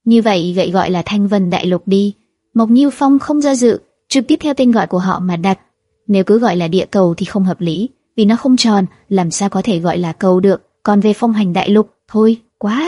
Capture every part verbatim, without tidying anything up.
Như vậy gậy gọi là Thanh Vân Đại Lục đi. Mộc Như Phong không do dự, trực tiếp theo tên gọi của họ mà đặt. Nếu cứ gọi là địa cầu thì không hợp lý, vì nó không tròn, làm sao có thể gọi là cầu được. Còn về Phong Hành Đại Lục, thôi, quá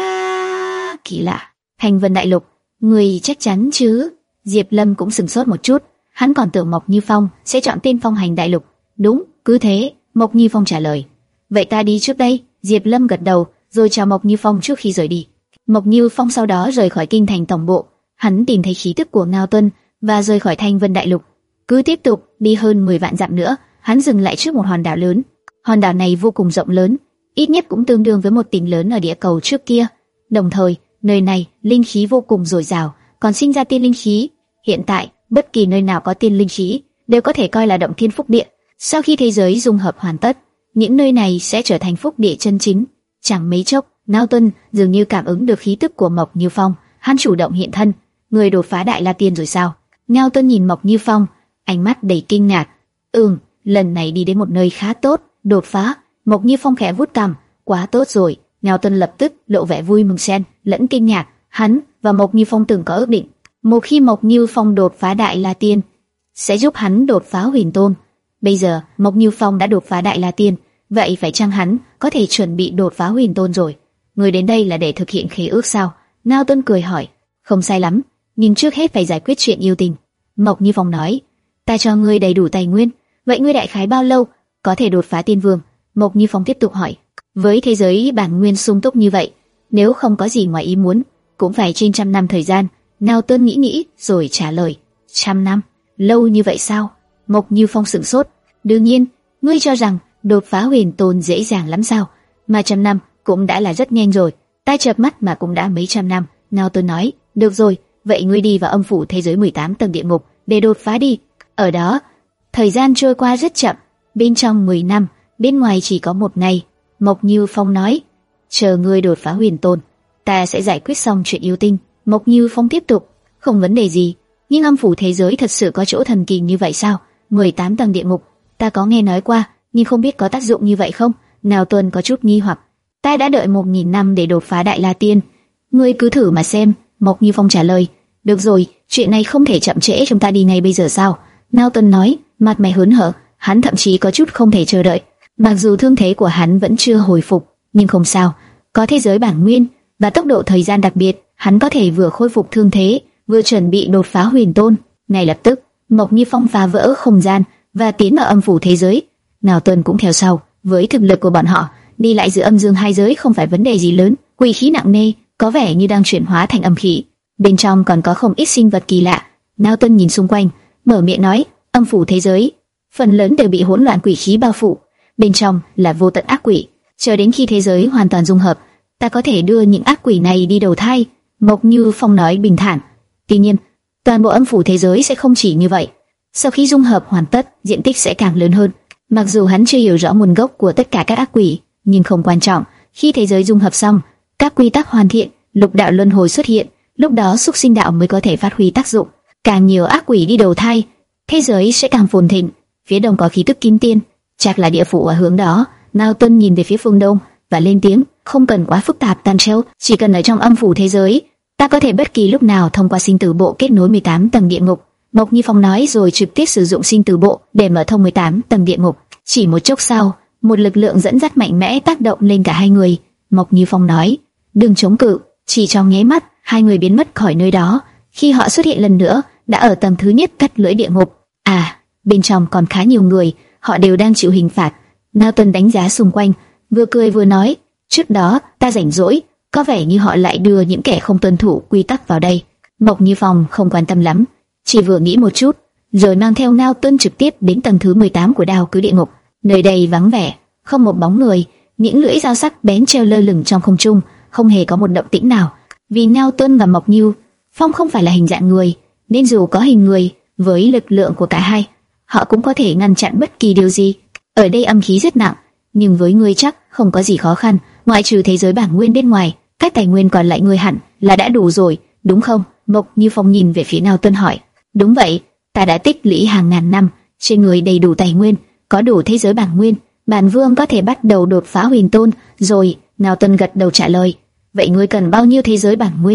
kỳ lạ. Thanh Vân Đại Lục, người chắc chắn chứ? Diệp Lâm cũng sừng sốt một chút, hắn còn tưởng Mộc Như Phong sẽ chọn tên Phong Hành Đại Lục. Đúng, cứ thế, Mộc Như Phong trả lời. Vậy ta đi trước đây. Diệp Lâm gật đầu, rồi chào Mộc Như Phong trước khi rời đi. Mộc Như Phong sau đó rời khỏi kinh thành tổng bộ, hắn tìm thấy khí tức của Ngao Tuân và rời khỏi Thanh Vân Đại Lục. Cứ tiếp tục đi hơn mười vạn dặm nữa, hắn dừng lại trước một hòn đảo lớn. Hòn đảo này vô cùng rộng lớn, ít nhất cũng tương đương với một tỉnh lớn ở địa cầu trước kia. Đồng thời, nơi này linh khí vô cùng dồi dào, còn sinh ra tiên linh khí. Hiện tại, bất kỳ nơi nào có tiên linh khí đều có thể coi là động thiên phúc địa. Sau khi thế giới dung hợp hoàn tất, những nơi này sẽ trở thành phúc địa chân chính. Chẳng mấy chốc, Ngao Tuân dường như cảm ứng được khí tức của Mộc Như Phong, hắn chủ động hiện thân. Người đột phá Đại La Tiên rồi sao? Ngao Tuân nhìn Mộc Như Phong, ánh mắt đầy kinh ngạc. Ừm, lần này đi đến một nơi khá tốt, đột phá. Mộc Như Phong khẽ vuốt cằm, quá tốt rồi. Ngao Tuân lập tức lộ vẻ vui mừng xen lẫn kinh ngạc. Hắn và Mộc Như Phong từng có ước định, một khi Mộc Như Phong đột phá Đại La Tiên, sẽ giúp hắn đột phá Huyền Tôn. Bây giờ Mộc Như Phong đã đột phá Đại La Tiên, vậy phải chăng hắn có thể chuẩn bị đột phá Huyền Tôn rồi? Người đến đây là để thực hiện khế ước sao? Ngao Tuân cười hỏi. Không sai lắm, nhưng trước hết phải giải quyết chuyện yêu tình. Mộc Như Phong nói. Ta cho ngươi đầy đủ tài nguyên, vậy ngươi đại khái bao lâu có thể đột phá Tiên Vương? Mộc Như Phong tiếp tục hỏi. Với thế giới bản nguyên sung túc như vậy, nếu không có gì ngoài ý muốn, cũng phải trên trăm năm thời gian. Ngao Tuân nghĩ nghĩ rồi trả lời. Trăm năm? Lâu như vậy sao? Mộc Như Phong sửng sốt. Đương nhiên, ngươi cho rằng đột phá Huyền Tôn dễ dàng lắm sao? Mà trăm năm cũng đã là rất nhanh rồi. Ta chợp mắt mà cũng đã mấy trăm năm. Ngao Tuân nói. Được rồi, vậy ngươi đi vào âm phủ thế giới mười tám tầng địa ngục để đột phá đi. Ở đó, thời gian trôi qua rất chậm. Bên trong mười năm, bên ngoài chỉ có một ngày. Mộc Như Phong nói. Chờ ngươi đột phá Huyền Tôn, ta sẽ giải quyết xong chuyện yêu tinh. Mộc Như Phong tiếp tục. Không vấn đề gì, nhưng âm phủ thế giới thật sự có chỗ thần kỳ như vậy sao? mười tám tầng địa ngục, ta có nghe nói qua, nhưng không biết có tác dụng như vậy không? Ngao Tuân có chút nghi hoặc. Ta đã đợi một nghìn năm để đột phá Đại La Tiên. Ngươi cứ thử mà xem. Mộc Như Phong trả lời. Được rồi, chuyện này không thể chậm trễ, chúng ta đi ngay bây giờ sao? Ngao Tuân nói, mặt mày hớn hở, hắn thậm chí có chút không thể chờ đợi. Mặc dù thương thế của hắn vẫn chưa hồi phục, nhưng không sao, có thế giới bản nguyên và tốc độ thời gian đặc biệt, hắn có thể vừa khôi phục thương thế, vừa chuẩn bị đột phá Huyền Tôn. Ngay lập tức, Mộc Như Phong phá vỡ không gian và tiến vào âm phủ thế giới. Ngao Tuân cũng theo sau. Với thực lực của bọn họ, đi lại giữa âm dương hai giới không phải vấn đề gì lớn. Quỷ khí nặng nề, có vẻ như đang chuyển hóa thành âm khí. Bên trong còn có không ít sinh vật kỳ lạ. Ngao Tuân nhìn xung quanh, mở miệng nói, âm phủ thế giới phần lớn đều bị hỗn loạn quỷ khí bao phủ, bên trong là vô tận ác quỷ. Chờ đến khi thế giới hoàn toàn dung hợp, ta có thể đưa những ác quỷ này đi đầu thai. Mộc Như Phong nói bình thản. Tuy nhiên, toàn bộ âm phủ thế giới sẽ không chỉ như vậy. Sau khi dung hợp hoàn tất, diện tích sẽ càng lớn hơn. Mặc dù hắn chưa hiểu rõ nguồn gốc của tất cả các ác quỷ, nhưng không quan trọng. Khi thế giới dung hợp xong, các quy tắc hoàn thiện, lục đạo luân hồi xuất hiện, lúc đó xúc sinh đạo mới có thể phát huy tác dụng. Càng nhiều ác quỷ đi đầu thai, thế giới sẽ càng phồn thịnh. Phía đông có khí tức kim tiên, chắc là địa phủ ở hướng đó. Ngao Tuân nhìn về phía phương đông và lên tiếng, không cần quá phức tạp Tan Treo, chỉ cần ở trong âm phủ thế giới, ta có thể bất kỳ lúc nào thông qua sinh tử bộ kết nối mười tám tầng địa ngục. Mộc Như Phong nói rồi trực tiếp sử dụng sinh tử bộ để mở thông mười tám tầng địa ngục. Chỉ một chốc sau, một lực lượng dẫn dắt mạnh mẽ tác động lên cả hai người. Mộc Như Phong nói, đừng chống cự. Chỉ trong nháy mắt, hai người biến mất khỏi nơi đó. Khi họ xuất hiện lần nữa, đã ở tầng thứ nhất cắt lưỡi địa ngục. À, bên trong còn khá nhiều người, họ đều đang chịu hình phạt. Ngao Tuân đánh giá xung quanh, vừa cười vừa nói, trước đó ta rảnh rỗi, có vẻ như họ lại đưa những kẻ không tuân thủ quy tắc vào đây. Mộc Như Phong không quan tâm lắm, chỉ vừa nghĩ một chút, rồi mang theo Ngao Tuân trực tiếp đến tầng thứ mười tám của đao cứ địa ngục. Nơi đây vắng vẻ, không một bóng người, những lưỡi dao sắc bén treo lơ lửng trong không trung, không hề có một động tĩnh nào. Vì Ngao Tuân và Mộc Như Phong không phải là hình dạng người, nên dù có hình người, với lực lượng của cả hai, họ cũng có thể ngăn chặn bất kỳ điều gì. Ở đây âm khí rất nặng, nhưng với ngươi chắc không có gì khó khăn, ngoại trừ thế giới bản nguyên bên ngoài, các tài nguyên còn lại ngươi hẳn là đã đủ rồi, đúng không? Mộc Như Phong nhìn về phía Ngao Tuân hỏi. Đúng vậy, ta đã tích lũy hàng ngàn năm, trên người đầy đủ tài nguyên, có đủ thế giới bản nguyên, bản vương có thể bắt đầu đột phá Huyền Tôn rồi. Ngao Tuân gật đầu trả lời. Vậy ngươi cần bao nhiêu thế giới bản nguyên?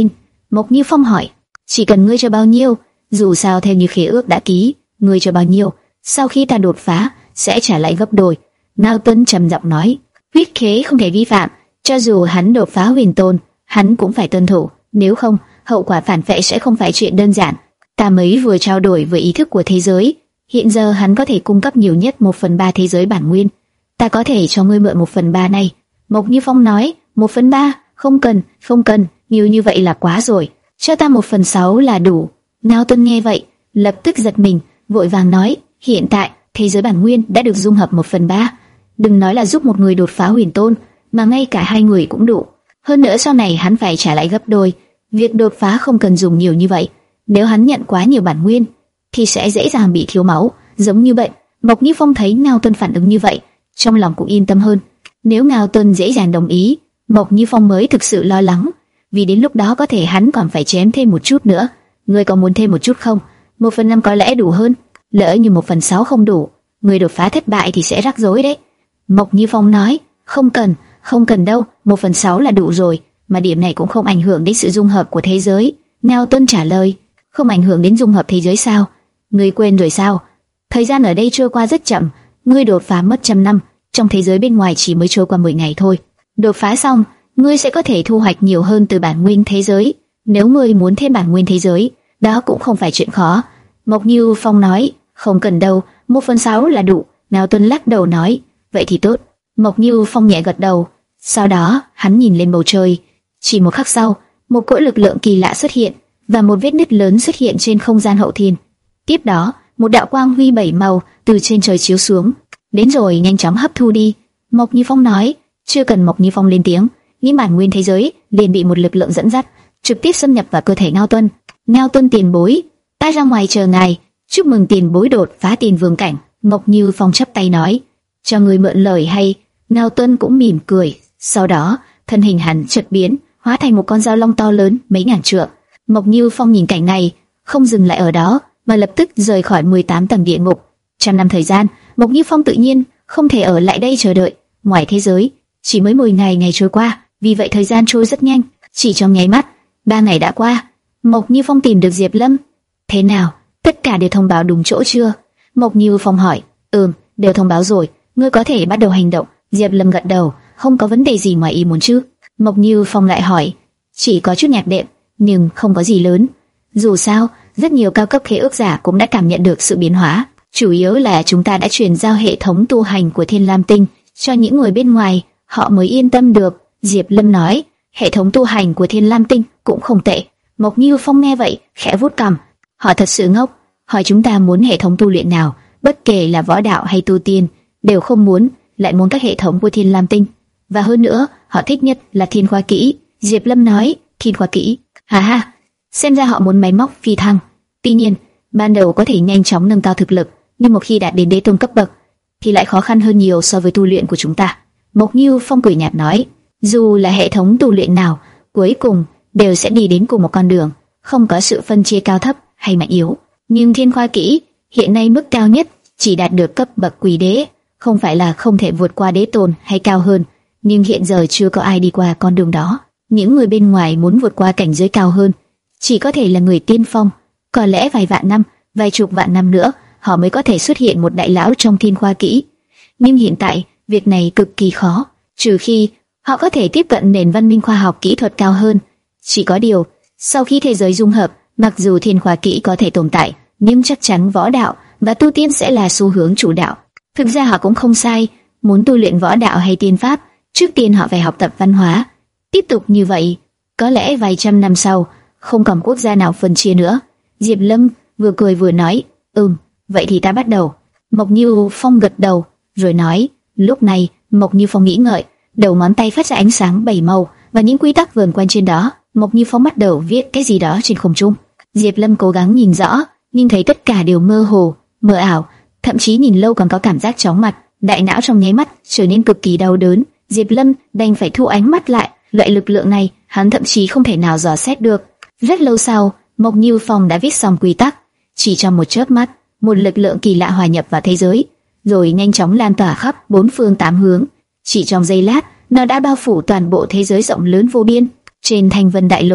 Mộc Như Phong hỏi. Chỉ cần ngươi cho bao nhiêu, dù sao theo như khế ước đã ký, ngươi cho bao nhiêu, sau khi ta đột phá sẽ trả lại gấp đôi. Ngao Tuấn trầm giọng nói. Huyết khế không thể vi phạm, cho dù hắn đột phá huyền tôn, hắn cũng phải tuân thủ, nếu không, hậu quả phản vệ sẽ không phải chuyện đơn giản. Ta mới vừa trao đổi với ý thức của thế giới, hiện giờ hắn có thể cung cấp nhiều nhất một phần ba thế giới bản nguyên. Ta có thể cho ngươi mượn một phần ba này. Mộc Như Phong nói. Một phần ba? Không cần, không cần, nhiều như vậy là quá rồi. Cho ta một phần sáu là đủ. Ngao Tuấn nghe vậy, lập tức giật mình, vội vàng nói. Hiện tại thế giới bản nguyên đã được dung hợp một phần ba. Đừng nói là giúp một người đột phá huyền tôn, mà ngay cả hai người cũng đủ. Hơn nữa sau này hắn phải trả lại gấp đôi. Việc đột phá không cần dùng nhiều như vậy. Nếu hắn nhận quá nhiều bản nguyên, thì sẽ dễ dàng bị thiếu máu, giống như bệnh. Mộc Như Phong thấy Ngao Tuấn phản ứng như vậy, trong lòng cũng yên tâm hơn. Nếu Ngao Tuấn dễ dàng đồng ý, Mộc Như Phong mới thực sự lo lắng, vì đến lúc đó có thể hắn còn phải chém thêm một chút nữa. Ngươi có muốn thêm một chút không? Một phần năm có lẽ đủ hơn. Lỡ như một phần sáu không đủ, ngươi đột phá thất bại thì sẽ rắc rối đấy. Mộc Như Phong nói. Không cần, không cần đâu, một phần sáu là đủ rồi, mà điểm này cũng không ảnh hưởng đến sự dung hợp của thế giới. Ngao Tuấn trả lời. Không ảnh hưởng đến dung hợp thế giới sao? Ngươi quên rồi sao? Thời gian ở đây trôi qua rất chậm, ngươi đột phá mất trăm năm, trong thế giới bên ngoài chỉ mới trôi qua mười ngày thôi. Đột phá xong, ngươi sẽ có thể thu hoạch nhiều hơn từ bản nguyên thế giới. Nếu ngươi muốn thêm bản nguyên thế giới, đó cũng không phải chuyện khó. Mộc Như Phong nói. Không cần đâu, một phần sáu là đủ. Ngao Tuấn lắc đầu nói. Vậy thì tốt. Mộc Như Phong nhẹ gật đầu. Sau đó hắn nhìn lên bầu trời. Chỉ một khắc sau, một cỗ lực lượng kỳ lạ xuất hiện, và một vết nứt lớn xuất hiện trên không gian hậu thiên. Tiếp đó, một đạo quang huy bảy màu từ trên trời chiếu xuống. Đến rồi, nhanh chóng hấp thu đi. Mộc Như Phong nói. Chưa cần Mộc Như Phong lên tiếng, những bản nguyên thế giới liền bị một lực lượng dẫn dắt, trực tiếp xâm nhập vào cơ thể Ngao Tuấn. Ngao Tuấn tiền bối, ta ra ngoài chờ ngài. Chúc mừng tiền bối đột phá tiền vương cảnh. Mộc Như Phong chắp tay nói. Cho người mượn lời hay. Ngao Tuấn cũng mỉm cười. Sau đó, thân hình hắn chợt biến, hóa thành một con dao long to lớn mấy ngàn trượng. Mộc Như Phong nhìn cảnh này, không dừng lại ở đó, mà lập tức rời khỏi mười tám tầng địa ngục. Trăm năm thời gian, Mộc Như Phong tự nhiên không thể ở lại đây chờ đợi. Ngoài thế giới, chỉ mới mười ngày ngày trôi qua, vì vậy thời gian trôi rất nhanh. Chỉ trong nháy mắt, ba ngày đã qua. Mộc Như Phong tìm được Diệp Lâm. Thế nào? Tất cả đều thông báo đúng chỗ chưa? Mộc Như Phong hỏi. Ừm, đều thông báo rồi. Ngươi có thể bắt đầu hành động. Diệp Lâm gật đầu. Không có vấn đề gì ngoài ý muốn chứ? Mộc Như Phong lại hỏi. Chỉ có chút nhạt đệm, nhưng không có gì lớn. Dù sao, rất nhiều cao cấp khế ước giả cũng đã cảm nhận được sự biến hóa. Chủ yếu là chúng ta đã truyền giao hệ thống tu hành của Thiên Lam Tinh cho những người bên ngoài, họ mới yên tâm được. Diệp Lâm nói. Hệ thống tu hành của Thiên Lam Tinh cũng không tệ. Mộc Như Phong nghe vậy, khẽ vuốt cằm. Họ thật sự ngốc, hỏi chúng ta muốn hệ thống tu luyện nào, bất kể là võ đạo hay tu tiên, đều không muốn, lại muốn các hệ thống của Thiên Lam Tinh. Và hơn nữa, họ thích nhất là Thiên Khoa Kỹ. Diệp Lâm nói. Thiên Khoa Kỹ? Hà ha, xem ra họ muốn máy móc phi thăng. Tuy nhiên, ban đầu có thể nhanh chóng nâng cao thực lực, nhưng một khi đạt đến đế tôn cấp bậc, thì lại khó khăn hơn nhiều so với tu luyện của chúng ta. Mộc Như Phong cười nhạt nói. Dù là hệ thống tu luyện nào, cuối cùng đều sẽ đi đến cùng một con đường, không có sự phân chia cao thấp hay mạnh yếu. Nhưng Thiên Khoa Kỹ hiện nay mức cao nhất chỉ đạt được cấp bậc quỷ đế, không phải là không thể vượt qua đế tôn hay cao hơn, nhưng hiện giờ chưa có ai đi qua con đường đó. Những người bên ngoài muốn vượt qua cảnh giới cao hơn, chỉ có thể là người tiên phong. Có lẽ vài vạn năm, vài chục vạn năm nữa, họ mới có thể xuất hiện một đại lão trong Thiên Khoa Kỹ. Nhưng hiện tại, việc này cực kỳ khó, trừ khi họ có thể tiếp cận nền văn minh khoa học kỹ thuật cao hơn. Chỉ có điều, sau khi thế giới dung hợp, mặc dù Thiên Khoa Kỹ có thể tồn tại, nhưng chắc chắn võ đạo và tu tiên sẽ là xu hướng chủ đạo. Thực ra họ cũng không sai, muốn tu luyện võ đạo hay tiên pháp, trước tiên họ phải học tập văn hóa. Tiếp tục như vậy, có lẽ vài trăm năm sau, không còn quốc gia nào phân chia nữa. Diệp Lâm vừa cười vừa nói. Ừm, vậy thì ta bắt đầu. Mộc Như Phong gật đầu, rồi nói. Lúc này, Mộc Như Phong nghĩ ngợi, đầu ngón tay phát ra ánh sáng bảy màu và những quy tắc vờn quanh trên đó. Mộc Như Phong bắt đầu viết cái gì đó trên không trung. Diệp Lâm cố gắng nhìn rõ, nhưng thấy tất cả đều mơ hồ, mờ ảo, thậm chí nhìn lâu còn có cảm giác chóng mặt. Đại não trong nháy mắt trở nên cực kỳ đau đớn. Diệp Lâm đành phải thu ánh mắt lại. Loại lực lượng này, hắn thậm chí không thể nào dò xét được. Rất lâu sau, Mộc Như Phong đã viết xong quy tắc. Chỉ trong một chớp mắt, một lực lượng kỳ lạ hòa nhập vào thế giới, rồi nhanh chóng lan tỏa khắp bốn phương tám hướng. Chỉ trong giây lát, nó đã bao phủ toàn bộ thế giới rộng lớn vô biên. Trên Thanh Vân Đại Lục,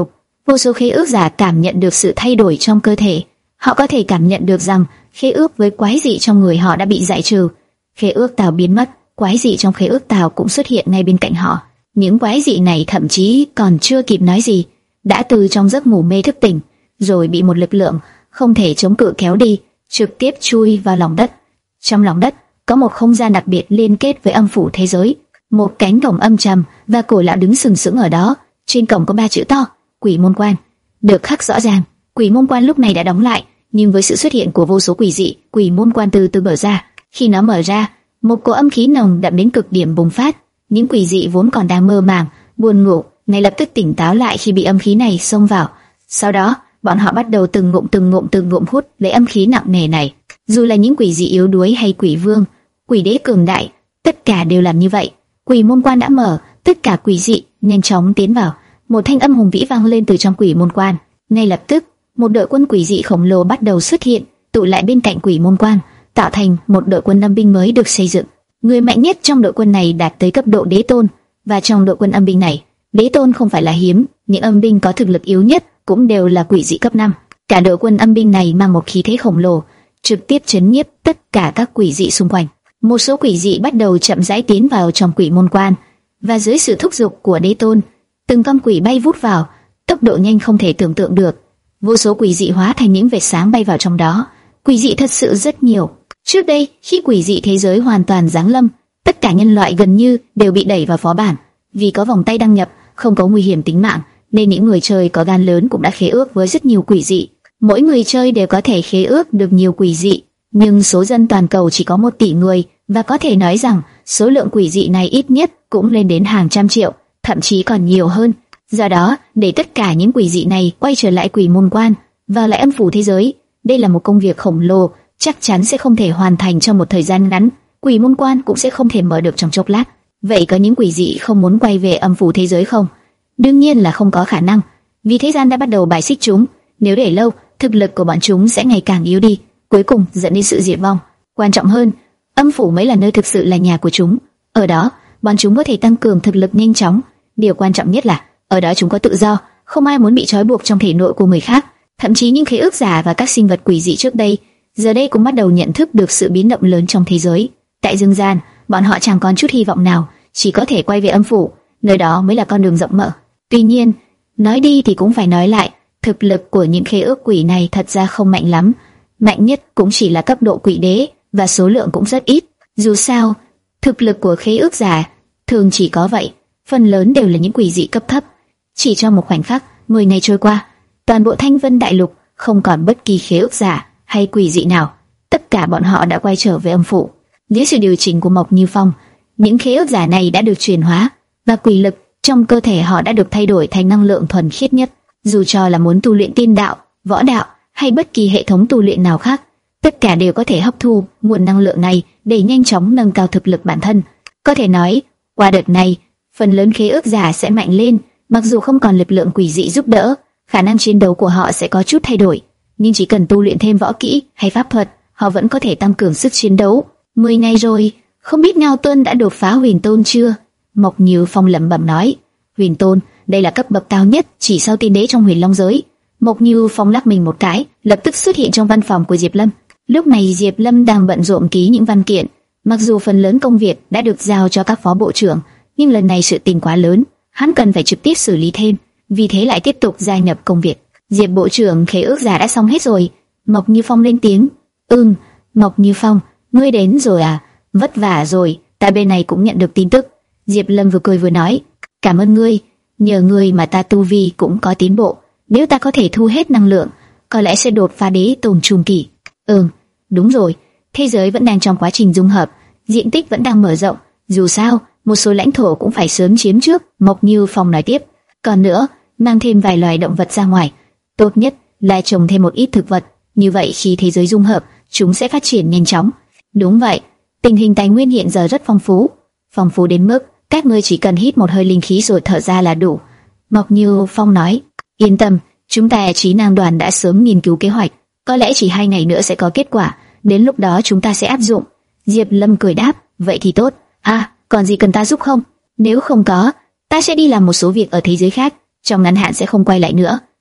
Vô số khế ước giả cảm nhận được sự thay đổi trong cơ thể. Họ có thể cảm nhận được rằng khế ước với quái dị trong người họ đã bị giải trừ. Khế ước tào biến mất, quái dị trong khế ước tào cũng xuất hiện ngay bên cạnh họ. Những quái dị này thậm chí còn chưa kịp nói gì, đã từ trong giấc ngủ mê thức tỉnh, rồi bị một lực lượng không thể chống cự kéo đi, trực tiếp chui vào lòng đất. Trong lòng đất có một không gian đặc biệt liên kết với âm phủ thế giới. Một cánh cổng âm trầm và cổ lão đứng sừng sững ở đó. Trên cổng có ba chữ to: Quỷ môn quan, được khắc rõ ràng. Quỷ môn quan lúc này đã đóng lại, nhưng với sự xuất hiện của vô số quỷ dị, quỷ môn quan từ từ mở ra. Khi nó mở ra, một cỗ âm khí nồng đậm đến cực điểm bùng phát. Những quỷ dị vốn còn đang mơ màng, buồn ngủ, ngay lập tức tỉnh táo lại khi bị âm khí này xông vào. Sau đó, bọn họ bắt đầu từng ngụm từng ngụm từng ngụm hút lấy âm khí nặng nề này. Dù là những quỷ dị yếu đuối hay quỷ vương, quỷ đế cường đại, tất cả đều làm như vậy. Quỷ môn quan đã mở, tất cả quỷ dị nhanh chóng tiến vào. Một thanh âm hùng vĩ vang lên từ trong quỷ môn quan. Ngay lập tức, một đội quân quỷ dị khổng lồ bắt đầu xuất hiện, tụ lại bên cạnh quỷ môn quan, tạo thành một đội quân âm binh mới được xây dựng. Người mạnh nhất trong đội quân này đạt tới cấp độ đế tôn, và trong đội quân âm binh này, đế tôn không phải là hiếm, những âm binh có thực lực yếu nhất cũng đều là quỷ dị cấp năm. Cả đội quân âm binh này mang một khí thế khổng lồ, trực tiếp chấn nhiếp tất cả các quỷ dị xung quanh. Một số quỷ dị bắt đầu chậm rãi tiến vào trong quỷ môn quan, và dưới sự thúc giục của đế tôn, từng con quỷ bay vút vào, tốc độ nhanh không thể tưởng tượng được. Vô số quỷ dị hóa thành những vệt sáng bay vào trong đó. Quỷ dị thật sự rất nhiều. Trước đây, khi quỷ dị thế giới hoàn toàn giáng lâm, tất cả nhân loại gần như đều bị đẩy vào phó bản. Vì có vòng tay đăng nhập, không có nguy hiểm tính mạng, nên những người chơi có gan lớn cũng đã khế ước với rất nhiều quỷ dị. Mỗi người chơi đều có thể khế ước được nhiều quỷ dị, nhưng số dân toàn cầu chỉ có một tỷ người, và có thể nói rằng số lượng quỷ dị này ít nhất cũng lên đến hàng trăm triệu, thậm chí còn nhiều hơn. Do đó, để tất cả những quỷ dị này quay trở lại quỷ môn quan và lại âm phủ thế giới, đây là một công việc khổng lồ, chắc chắn sẽ không thể hoàn thành trong một thời gian ngắn. Quỷ môn quan cũng sẽ không thể mở được trong chốc lát. Vậy có những quỷ dị không muốn quay về âm phủ thế giới không? Đương nhiên là không có khả năng, vì thế gian đã bắt đầu bài xích chúng. Nếu để lâu, thực lực của bọn chúng sẽ ngày càng yếu đi, cuối cùng dẫn đến sự diệt vong. Quan trọng hơn, âm phủ mới là nơi thực sự là nhà của chúng. Ở đó, bọn chúng có thể tăng cường thực lực nhanh chóng. Điều quan trọng nhất là ở đó chúng có tự do, không ai muốn bị trói buộc trong thể nội của người khác. Thậm chí những khế ước giả và các sinh vật quỷ dị trước đây, giờ đây cũng bắt đầu nhận thức được sự biến động lớn trong thế giới. Tại dương gian, bọn họ chẳng còn chút hy vọng nào, chỉ có thể quay về âm phủ, nơi đó mới là con đường rộng mở. Tuy nhiên, nói đi thì cũng phải nói lại, thực lực của những khế ước quỷ này thật ra không mạnh lắm, mạnh nhất cũng chỉ là cấp độ quỷ đế, và số lượng cũng rất ít. Dù sao, thực lực của khế ước giả thường chỉ có vậy, phần lớn đều là những quỷ dị cấp thấp. Chỉ trong một khoảnh khắc, mười ngày trôi qua, toàn bộ Thanh Vân Đại Lục không còn bất kỳ khế ước giả hay quỷ dị nào, tất cả bọn họ đã quay trở về âm phủ. Dưới sự điều chỉnh của Mộc Như Phong, những khế ước giả này đã được chuyển hóa, và quỷ lực trong cơ thể họ đã được thay đổi thành năng lượng thuần khiết nhất. Dù cho là muốn tu luyện tiên đạo, võ đạo hay bất kỳ hệ thống tu luyện nào khác, tất cả đều có thể hấp thu nguồn năng lượng này để nhanh chóng nâng cao thực lực bản thân. Có thể nói, qua đợt này, phần lớn khế ước giả sẽ mạnh lên, mặc dù không còn lực lượng quỷ dị giúp đỡ, khả năng chiến đấu của họ sẽ có chút thay đổi, nhưng chỉ cần tu luyện thêm võ kỹ hay pháp thuật, họ vẫn có thể tăng cường sức chiến đấu. Mười ngày rồi, không biết Ngao Tuân đã đột phá Huyền Tôn chưa? Mộc Như Phong lẩm bẩm nói. Huyền Tôn, đây là cấp bậc cao nhất, chỉ sau tiên đế trong Huyền Long giới. Mộc Như Phong lắc mình một cái, lập tức xuất hiện trong văn phòng của Diệp Lâm. Lúc này Diệp Lâm đang bận rộn ký những văn kiện. Mặc dù phần lớn công việc đã được giao cho các phó bộ trưởng, nhưng lần này sự tình quá lớn, hắn cần phải trực tiếp xử lý thêm, vì thế lại tiếp tục gia nhập công việc. Diệp bộ trưởng, khế ước giả đã xong hết rồi. Mộc Như Phong lên tiếng. Ừm, Mộc Như Phong, ngươi đến rồi à? Vất vả rồi, ta bên này cũng nhận được tin tức. Diệp Lâm vừa cười vừa nói. Cảm ơn ngươi, nhờ ngươi mà ta tu vi cũng có tiến bộ. Nếu ta có thể thu hết năng lượng, có lẽ sẽ đột phá đế tôn trung kỳ. Ừm, đúng rồi, thế giới vẫn đang trong quá trình dung hợp, diện tích vẫn đang mở rộng. Dù sao, một số lãnh thổ cũng phải sớm chiếm trước. Mộc Như Phong nói tiếp. Còn nữa, mang thêm vài loài động vật ra ngoài. Tốt nhất là trồng thêm một ít thực vật, như vậy khi thế giới dung hợp, chúng sẽ phát triển nhanh chóng. Đúng vậy, tình hình tài nguyên hiện giờ rất phong phú, phong phú đến mức các ngươi chỉ cần hít một hơi linh khí rồi thở ra là đủ. Mộc Như Phong nói. Yên tâm, chúng ta Trí Năng đoàn đã sớm nghiên cứu kế hoạch, có lẽ chỉ hai ngày nữa sẽ có kết quả, đến lúc đó chúng ta sẽ áp dụng. Diệp Lâm cười đáp. Vậy thì tốt. À, còn gì cần ta giúp không? Nếu không có, ta sẽ đi làm một số việc ở thế giới khác, trong ngắn hạn sẽ không quay lại nữa.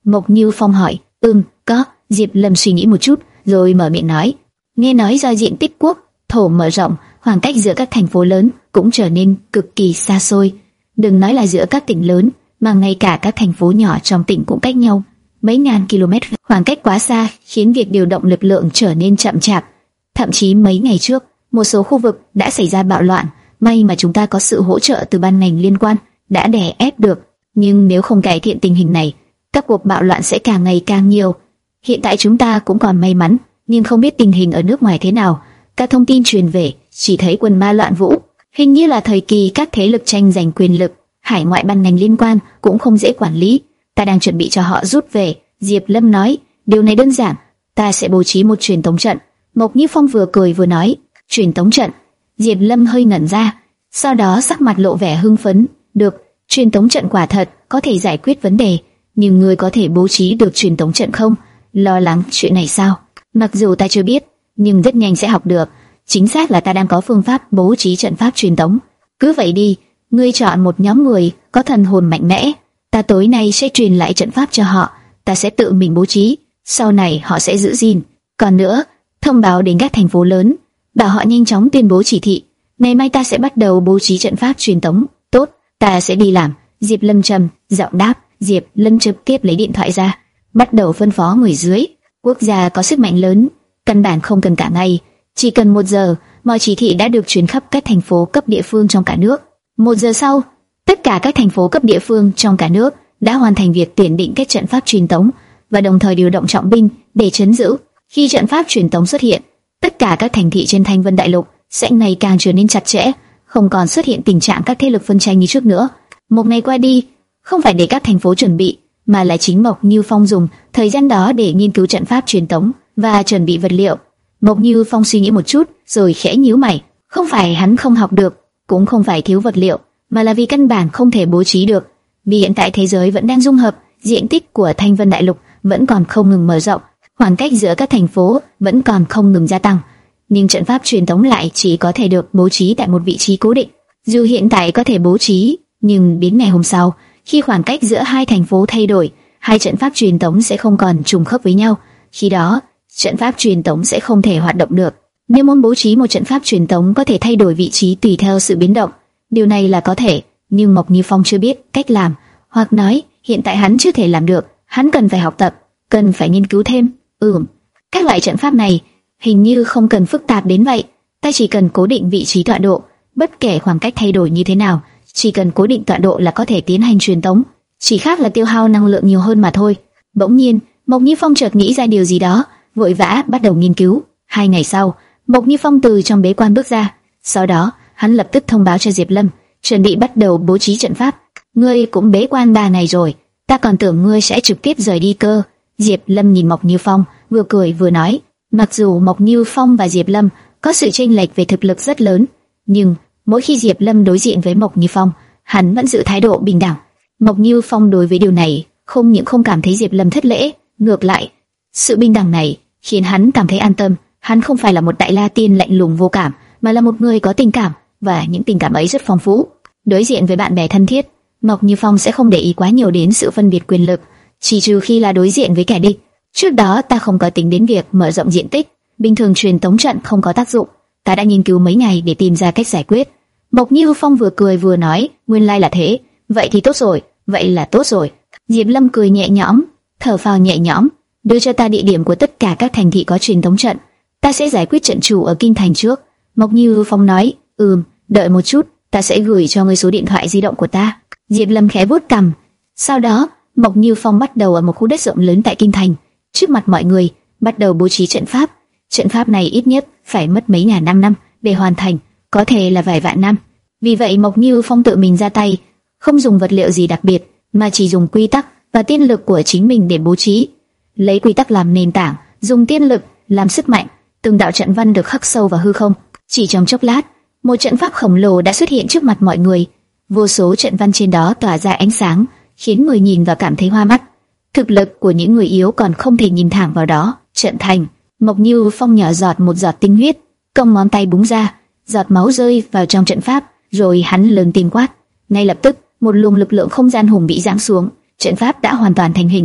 Mộc Như Phong hỏi. Ừm, có. Diệp Lâm suy nghĩ một chút, rồi mở miệng nói. Nghe nói do diện tích quốc thổ mở rộng, khoảng cách giữa các thành phố lớn cũng trở nên cực kỳ xa xôi. Đừng nói là giữa các tỉnh lớn, mà ngay cả các thành phố nhỏ trong tỉnh cũng cách nhau mấy ngàn km. Khoảng cách quá xa khiến việc điều động lực lượng trở nên chậm chạp. Thậm chí mấy ngày trước, một số khu vực đã xảy ra bạo loạn. May mà chúng ta có sự hỗ trợ từ ban ngành liên quan, đã đè ép được. Nhưng nếu không cải thiện tình hình này, các cuộc bạo loạn sẽ càng ngày càng nhiều. Hiện tại chúng ta cũng còn may mắn, nhưng không biết tình hình ở nước ngoài thế nào. Các thông tin truyền về chỉ thấy quân ma loạn vũ, hình như là thời kỳ các thế lực tranh giành quyền lực. Hải ngoại ban ngành liên quan cũng không dễ quản lý. Ta đang chuẩn bị cho họ rút về. Diệp Lâm nói. Điều này đơn giản, ta sẽ bố trí một truyền tống trận. Mộc Như Phong vừa cười vừa nói. Truyền tống trận? Diệp Lâm hơi ngẩn ra, sau đó sắc mặt lộ vẻ hưng phấn. Được, truyền tống trận quả thật có thể giải quyết vấn đề, nhưng ngươi có thể bố trí được truyền tống trận không? Lo lắng chuyện này sao? Mặc dù ta chưa biết, nhưng rất nhanh sẽ học được. Chính xác là ta đang có phương pháp bố trí trận pháp truyền tống. Cứ vậy đi, ngươi chọn một nhóm người có thần hồn mạnh mẽ, ta tối nay sẽ truyền lại trận pháp cho họ, ta sẽ tự mình bố trí, sau này họ sẽ giữ gìn. Còn nữa, thông báo đến các thành phố lớn, bảo họ nhanh chóng tuyên bố chỉ thị. Ngày mai ta sẽ bắt đầu bố trí trận pháp truyền tống. Tốt, ta sẽ đi làm. Diệp Lâm trầm giọng đáp. Diệp Lâm trực tiếp lấy điện thoại ra, bắt đầu phân phó người dưới. Quốc gia có sức mạnh lớn, căn bản không cần cả ngày, chỉ cần một giờ, mọi chỉ thị đã được truyền khắp các thành phố cấp địa phương trong cả nước. Một giờ sau, tất cả các thành phố cấp địa phương trong cả nước đã hoàn thành việc tuyển định các trận pháp truyền tống và đồng thời điều động trọng binh để trấn giữ. Khi trận pháp truyền tống xuất hiện, tất cả các thành thị trên Thanh Vân Đại Lục sẽ ngày càng trở nên chặt chẽ, không còn xuất hiện tình trạng các thế lực phân tranh như trước nữa. Một ngày qua đi, không phải để các thành phố chuẩn bị, mà là chính Mộc Như Phong dùng thời gian đó để nghiên cứu trận pháp truyền tống và chuẩn bị vật liệu. Mộc Như Phong suy nghĩ một chút, rồi khẽ nhíu mày. Không phải hắn không học được, cũng không phải thiếu vật liệu, mà là vì căn bản không thể bố trí được. Vì hiện tại thế giới vẫn đang dung hợp, diện tích của Thanh Vân Đại Lục vẫn còn không ngừng mở rộng, khoảng cách giữa các thành phố vẫn còn không ngừng gia tăng, nhưng trận pháp truyền tống lại chỉ có thể được bố trí tại một vị trí cố định. Dù hiện tại có thể bố trí, nhưng đến ngày hôm sau, khi khoảng cách giữa hai thành phố thay đổi, hai trận pháp truyền tống sẽ không còn trùng khớp với nhau. Khi đó, trận pháp truyền tống sẽ không thể hoạt động được. Nếu muốn bố trí một trận pháp truyền tống có thể thay đổi vị trí tùy theo sự biến động, điều này là có thể, nhưng Mộc Như Phong chưa biết cách làm, hoặc nói hiện tại hắn chưa thể làm được. Hắn cần phải học tập, cần phải nghiên cứu thêm. Ừm, các loại trận pháp này hình như không cần phức tạp đến vậy. Ta chỉ cần cố định vị trí tọa độ, bất kể khoảng cách thay đổi như thế nào, chỉ cần cố định tọa độ là có thể tiến hành truyền tống, chỉ khác là tiêu hao năng lượng nhiều hơn mà thôi. Bỗng nhiên, Mộc Như Phong chợt nghĩ ra điều gì đó, vội vã bắt đầu nghiên cứu. Hai ngày sau, Mộc Như Phong từ trong bế quan bước ra, sau đó hắn lập tức thông báo cho Diệp Lâm, chuẩn bị bắt đầu bố trí trận pháp. Ngươi cũng bế quan ba ngày rồi, ta còn tưởng ngươi sẽ trực tiếp rời đi cơ. Diệp Lâm nhìn Mộc Như Phong, vừa cười vừa nói. Mặc dù Mộc Như Phong và Diệp Lâm có sự chênh lệch về thực lực rất lớn, nhưng mỗi khi Diệp Lâm đối diện với Mộc Như Phong, hắn vẫn giữ thái độ bình đẳng. Mộc Như Phong đối với điều này không những không cảm thấy Diệp Lâm thất lễ, ngược lại, sự bình đẳng này khiến hắn cảm thấy an tâm. Hắn không phải là một đại la tiên lạnh lùng vô cảm, mà là một người có tình cảm, và những tình cảm ấy rất phong phú. Đối diện với bạn bè thân thiết, Mộc Như Phong sẽ không để ý quá nhiều đến sự phân biệt quyền lực, chỉ trừ khi là đối diện với kẻ địch. Trước đó ta không có tính đến việc mở rộng diện tích, bình thường truyền tống trận không có tác dụng, ta đã nghiên cứu mấy ngày để tìm ra cách giải quyết. Mộc Như Phong vừa cười vừa nói, nguyên lai là thế, vậy thì tốt rồi, vậy là tốt rồi. Diệp Lâm cười nhẹ nhõm, thở phào nhẹ nhõm, đưa cho ta địa điểm của tất cả các thành thị có truyền tống trận, ta sẽ giải quyết trận chủ ở kinh thành trước. Mộc Như Phong nói, ừm, đợi một chút, ta sẽ gửi cho ngươi số điện thoại di động của ta. Diệp Lâm khẽ vuốt cằm. Sau đó, Mộc Như Phong bắt đầu ở một khu đất rộng lớn tại kinh thành, trước mặt mọi người, bắt đầu bố trí trận pháp. Trận pháp này ít nhất phải mất mấy ngàn năm năm để hoàn thành, có thể là vài vạn năm. Vì vậy Mộc Như Phong tự mình ra tay, không dùng vật liệu gì đặc biệt, mà chỉ dùng quy tắc và tiên lực của chính mình để bố trí. Lấy quy tắc làm nền tảng, dùng tiên lực làm sức mạnh, từng đạo trận văn được khắc sâu vào hư không. Chỉ trong chốc lát, một trận pháp khổng lồ đã xuất hiện trước mặt mọi người. Vô số trận văn trên đó tỏa ra ánh sáng, khiến người nhìn và cảm thấy hoa mắt. Thực lực của những người yếu còn không thể nhìn thẳng vào đó. Trận thành. Mộc Như Phong nhỏ giọt một giọt tinh huyết, cong ngón tay búng ra, giọt máu rơi vào trong trận pháp, rồi hắn lớn tiếng quát. Ngay lập tức, một luồng lực lượng không gian hùng vĩ giáng xuống, trận pháp đã hoàn toàn thành hình.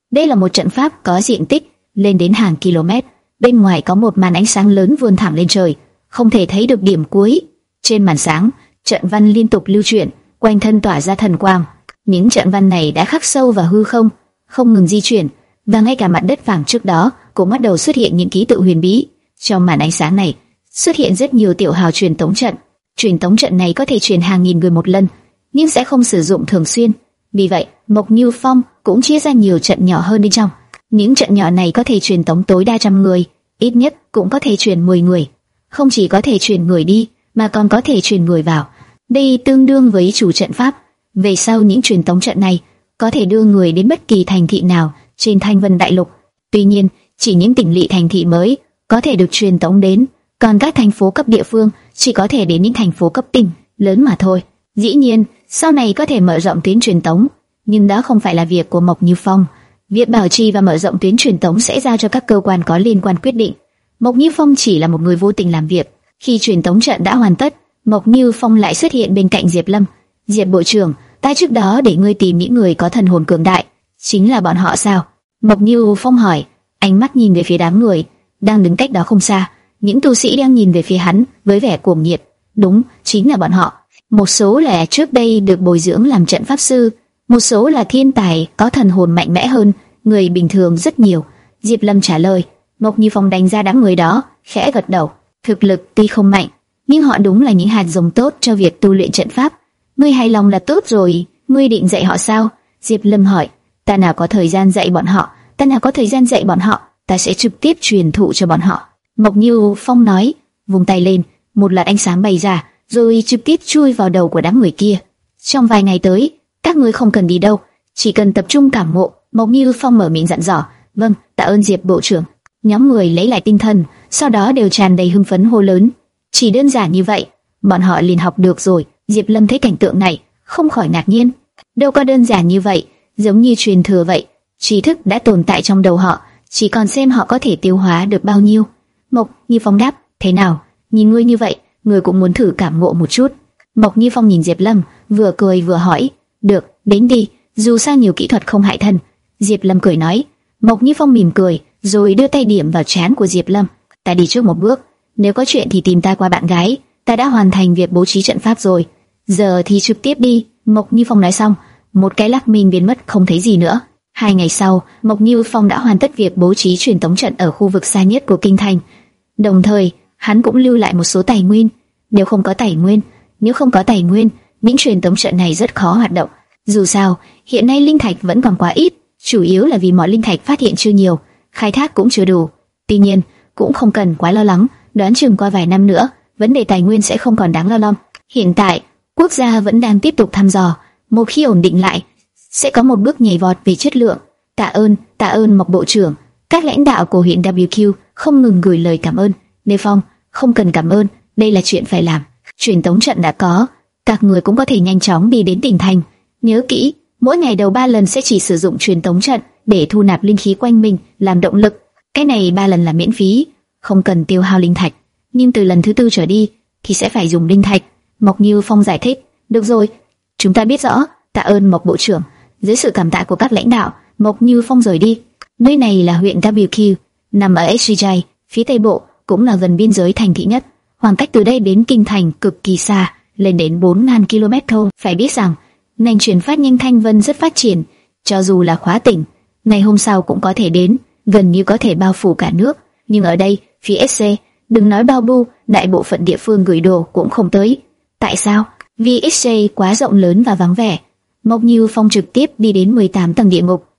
Đây là một trận pháp có diện tích lên đến hàng km. Bên ngoài có một màn ánh sáng lớn vươn thẳng lên trời, không thể thấy được điểm cuối. Trên màn sáng, trận văn liên tục lưu chuyển, quanh thân tỏa ra thần quang. Những trận văn này đã khắc sâu vào hư không, không ngừng di chuyển, và ngay cả mặt đất vàng trước đó cũng bắt đầu xuất hiện những ký tự huyền bí. Trong màn ánh sáng này, xuất hiện rất nhiều tiểu hào truyền tống trận. Truyền tống trận này có thể truyền hàng nghìn người một lần, nhưng sẽ không sử dụng thường xuyên. Vì vậy, Mộc Như Phong cũng chia ra nhiều trận nhỏ hơn bên trong. Những trận nhỏ này có thể truyền tống tối đa trăm người, ít nhất cũng có thể truyền mười người. Không chỉ có thể truyền người đi, mà còn có thể truyền người vào. Đây tương đương với chủ trận pháp. Về sau những truyền tống trận này có thể đưa người đến bất kỳ thành thị nào trên Thanh Vân Đại Lục. Tuy nhiên, chỉ những tỉnh lỵ thành thị mới có thể được truyền tống đến, còn các thành phố cấp địa phương chỉ có thể đến những thành phố cấp tỉnh lớn mà thôi. Dĩ nhiên, sau này có thể mở rộng tuyến truyền tống, nhưng đó không phải là việc của Mộc Như Phong. Việc bảo trì và mở rộng tuyến truyền tống sẽ giao cho các cơ quan có liên quan quyết định. Mộc Như Phong chỉ là một người vô tình làm việc. Khi truyền tống trận đã hoàn tất, Mộc Như Phong lại xuất hiện bên cạnh Diệp Lâm. Diệp bộ trưởng, ta trước đó để ngươi tìm những người có thần hồn cường đại, chính là bọn họ sao? Mộc Như Phong hỏi, ánh mắt nhìn về phía đám người đang đứng cách đó không xa. Những tu sĩ đang nhìn về phía hắn với vẻ cuồng nhiệt. Đúng, chính là bọn họ. Một số là trước đây được bồi dưỡng làm trận pháp sư, một số là thiên tài có thần hồn mạnh mẽ hơn người bình thường rất nhiều. Diệp Lâm trả lời. Mộc Như Phong đánh ra đám người đó, khẽ gật đầu. Thực lực tuy không mạnh, nhưng họ đúng là những hạt giống tốt cho việc tu luyện trận pháp. Ngươi hài lòng là tốt rồi. Ngươi định dạy họ sao? Diệp Lâm hỏi. Ta nào có thời gian dạy bọn họ, ta nào có thời gian dạy bọn họ, ta sẽ trực tiếp truyền thụ cho bọn họ. Mộc Như Phong nói, vung tay lên, một loạt ánh sáng bay ra, rồi trực tiếp chui vào đầu của đám người kia. Trong vài ngày tới, các ngươi không cần đi đâu, chỉ cần tập trung cảm ngộ. Mộc Như Phong mở miệng dặn dò. Vâng, tạ ơn Diệp bộ trưởng. Nhóm người lấy lại tinh thần, sau đó đều tràn đầy hưng phấn hô lớn. Chỉ đơn giản như vậy, bọn họ liền học được rồi. Diệp Lâm thấy cảnh tượng này, không khỏi ngạc nhiên. Đâu có đơn giản như vậy, giống như truyền thừa vậy. Tri thức đã tồn tại trong đầu họ, chỉ còn xem họ có thể tiêu hóa được bao nhiêu. Mộc Như Phong đáp, thế nào? Nhìn ngươi như vậy, ngươi cũng muốn thử cảm ngộ một chút. Mộc Như Phong nhìn Diệp Lâm, vừa cười vừa hỏi. Được, đến đi, dù sao nhiều kỹ thuật không hại thân. Diệp Lâm cười nói. Mộc Như Phong mỉm cười, rồi đưa tay điểm vào trán của Diệp Lâm. Ta đi trước một bước, nếu có chuyện thì tìm ta qua bạn gái. Ta đã hoàn thành việc bố trí trận pháp rồi, giờ thì trực tiếp đi. Mộc Như Phong nói xong, một cái lắc mình biến mất không thấy gì nữa. Hai ngày sau, Mộc Như Phong đã hoàn tất việc bố trí truyền tống trận ở khu vực xa nhất của kinh thành. Đồng thời, hắn cũng lưu lại một số tài nguyên. Nếu không có tài nguyên, nếu không có tài nguyên, những truyền tống trận này rất khó hoạt động. Dù sao, hiện nay linh thạch vẫn còn quá ít, chủ yếu là vì mọi linh thạch phát hiện chưa nhiều, khai thác cũng chưa đủ. Tuy nhiên, cũng không cần quá lo lắng, đoán chừng qua vài năm nữa, vấn đề tài nguyên sẽ không còn đáng lo lắng. Hiện tại, quốc gia vẫn đang tiếp tục thăm dò, một khi ổn định lại, sẽ có một bước nhảy vọt về chất lượng. Tạ ơn, tạ ơn Mộc bộ trưởng. Các lãnh đạo của huyện W Q không ngừng gửi lời cảm ơn. Lê Phong, không cần cảm ơn, đây là chuyện phải làm. Truyền tống trận đã có, các người cũng có thể nhanh chóng đi đến tỉnh thành. Nhớ kỹ, mỗi ngày đầu ba lần sẽ chỉ sử dụng truyền tống trận để thu nạp linh khí quanh mình làm động lực. Cái này ba lần là miễn phí, không cần tiêu hao linh thạch. Nhưng từ lần thứ tư trở đi thì sẽ phải dùng linh thạch. Mộc Như Phong giải thích. Được rồi, chúng ta biết rõ. Tạ ơn Mộc bộ trưởng. Dưới sự cảm tạ của các lãnh đạo, Mộc Như Phong rời đi. Nơi này là huyện W Q, nằm ở ét giê J, phía tây bộ, cũng là gần biên giới thành thị nhất. Khoảng cách từ đây đến kinh thành cực kỳ xa, lên đến bốn nghìn ki lô mét thôi. Phải biết rằng, ngành chuyển phát nhanh Thanh Vân rất phát triển, cho dù là khóa tỉnh, ngày hôm sau cũng có thể đến, gần như có thể bao phủ cả nước. Nhưng ở đây, phía ét xê, đừng nói bao bu, đại bộ phận địa phương gửi đồ cũng không tới. Tại sao? Vì ét xê quá rộng lớn và vắng vẻ. Mộc Như Phong trực tiếp đi đến mười tám tầng địa ngục.